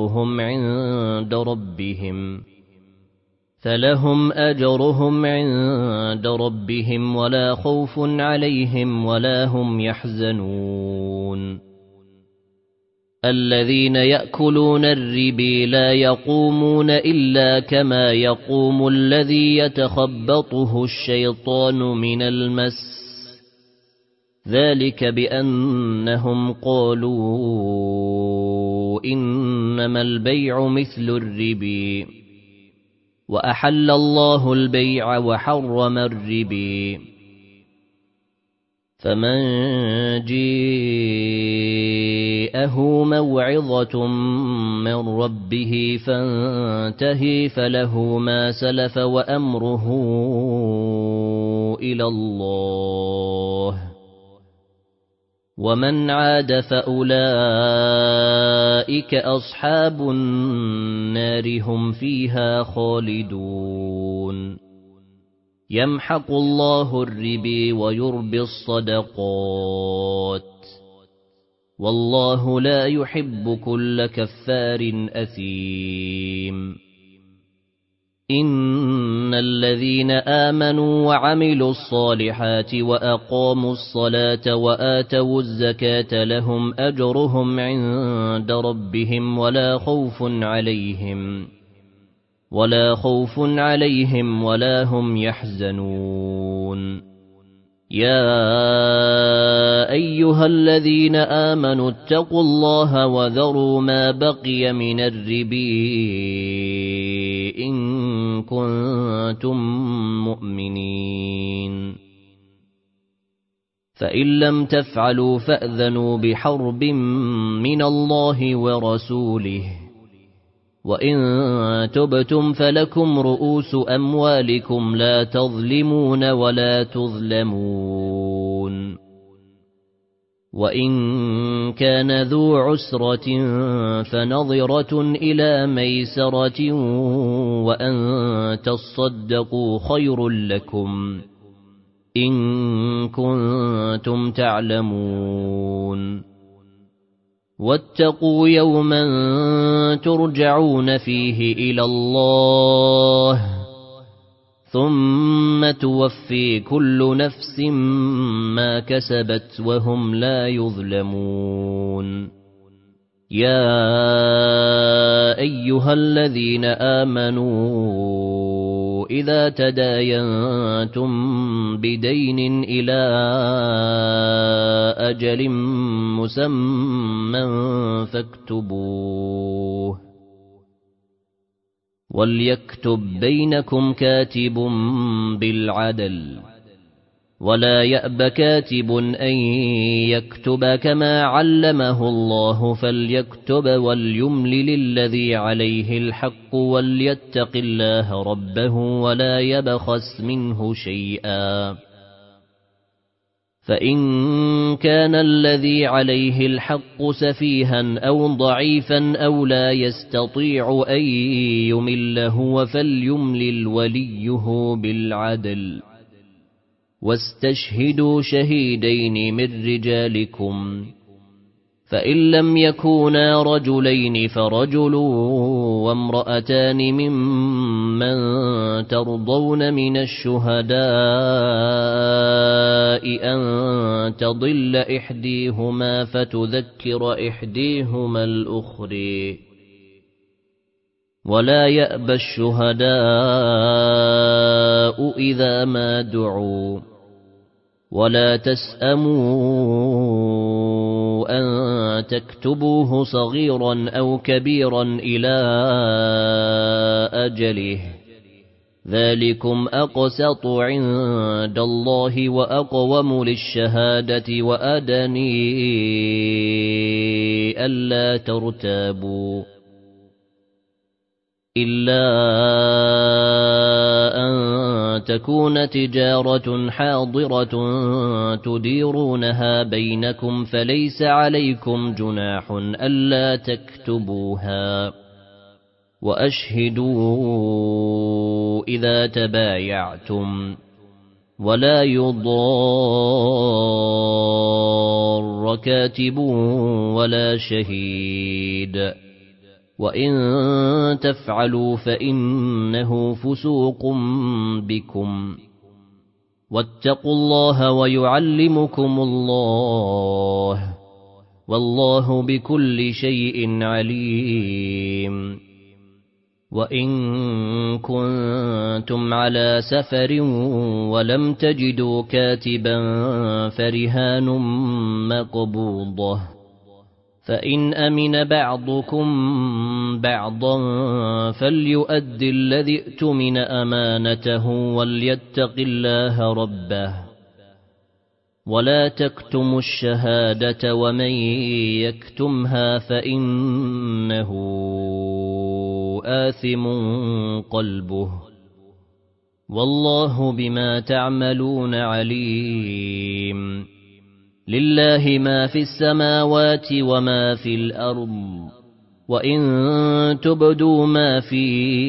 Speaker 1: أجرهم عند ربهم ولا خوف عليهم ولا هم يحزنون الذين يأكلون الربا لا يقومون إلا كما يقوم الذي يتخبطه الشيطان من المس ذلك بأنهم قالوا إنما البيع مثل الربا وأحل الله البيع وحرم الربا فمن جاءه موعظة من ربه فانتهى فله ما سلف وأمره إلى الله ومن عاد فأولئك أصحاب النار هم فيها خالدون يمحق الله الربا ويربي الصدقات والله لا يحب كل كفار أثيم إن الذين آمنوا وعملوا الصالحات وأقاموا الصلاة وآتوا الزكاة لهم أجرهم عند ربهم ولا خوف عليهم ولا هم يحزنون يا أيها الذين آمنوا اتقوا الله وذروا ما بقي من الربا إن كنتم مؤمنين فإن لم تفعلوا فأذنوا بحرب من الله ورسوله وإن تبتم فلكم رؤوس أموالكم لا تظلمون ولا تظلمون وإن كان ذو عسرة فنظرة إلى ميسرة وأن تصدقوا خير لكم إن كنتم تعلمون واتقوا يوما ترجعون فيه إلى الله ثم توفي كل نفس ما كسبت وهم لا يظلمون يا أيها الذين آمنوا إذا تداينتم بدين إلى أجل مسمى فاكتبوه وليكتب بينكم كاتب بالعدل ولا يأب كاتب أن يكتب كما علمه الله فليكتب وليملل الذي عليه الحق وليتق الله ربه ولا يبخس منه شيئا فإن كان الذي عليه الحق سفيها أو ضعيفا أو لا يستطيع أن يمله فليملل وليه بالعدل واستشهدوا شهيدين من رجالكم فإن لم يكونا رجلين فرجل وامرأتان ممن ترضون من الشهداء أن تضل إحديهما فتذكر إحديهما الأخرى ولا يأبى الشهداء إذا ما دعوا ولا تسأموا أن تكتبوه صغيرا أو كبيرا إلى أجله ذلكم أقسط عند الله وأقوم للشهادة وأدني ألا ترتابوا إلا أن تكون تجارة حاضرة تديرونها بينكم فليس عليكم جناح ألا تكتبوها وأشهدوا إذا تبايعتم ولا يضار كاتب ولا شهيد وإن تفعلوا فإنه فسوق بكم واتقوا الله ويعلمكم الله والله بكل شيء عليم وإن كنتم على سفر ولم تجدوا كاتبا فرهان مقبوضة فإن أمن بعضكم بعضا فليؤد الذي ائتمن أمانته وليتق الله ربه ولا تكتموا الشهادة ومن يكتمها فإنه آثم قلبه والله بما تعملون عليم لله ما في السماوات وما في الأرض وإن تبدوا ما في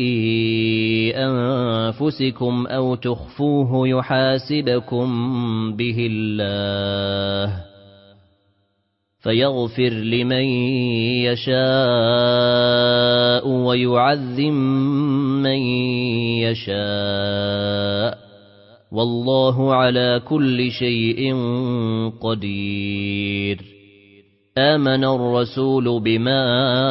Speaker 1: أنفسكم أو تخفوه يحاسبكم به الله فيغفر لمن يشاء ويعذب من يشاء والله على كل شيء قدير آمن الرسول بما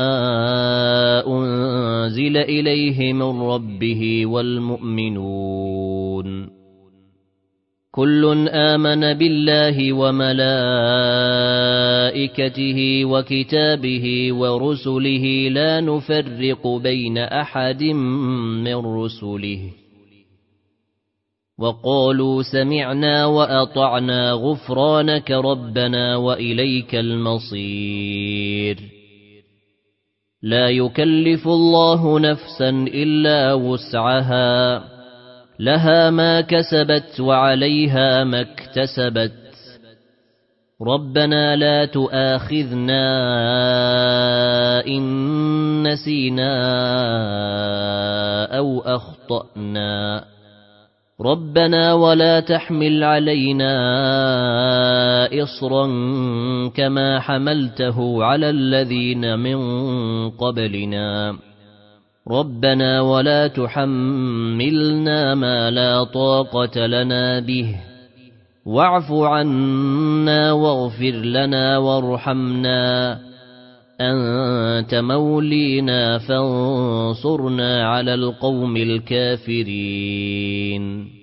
Speaker 1: أنزل إليه من ربه والمؤمنون كل آمن بالله وملائكته وكتابه ورسله لا نفرق بين أحد من رسله وقالوا سمعنا وأطعنا غفرانك ربنا وإليك المصير لا يكلف الله نفسا إلا وسعها لها ما كسبت وعليها ما اكتسبت ربنا لا تؤاخذنا إن نسينا أو أخطأنا ربنا ولا تحمل علينا إصرا كما حملته على الذين من قبلنا ربنا ولا تحملنا ما لا طاقة لنا به واعف عنا واغفر لنا وارحمنا أنت مولينا فانصرنا على القوم الكافرين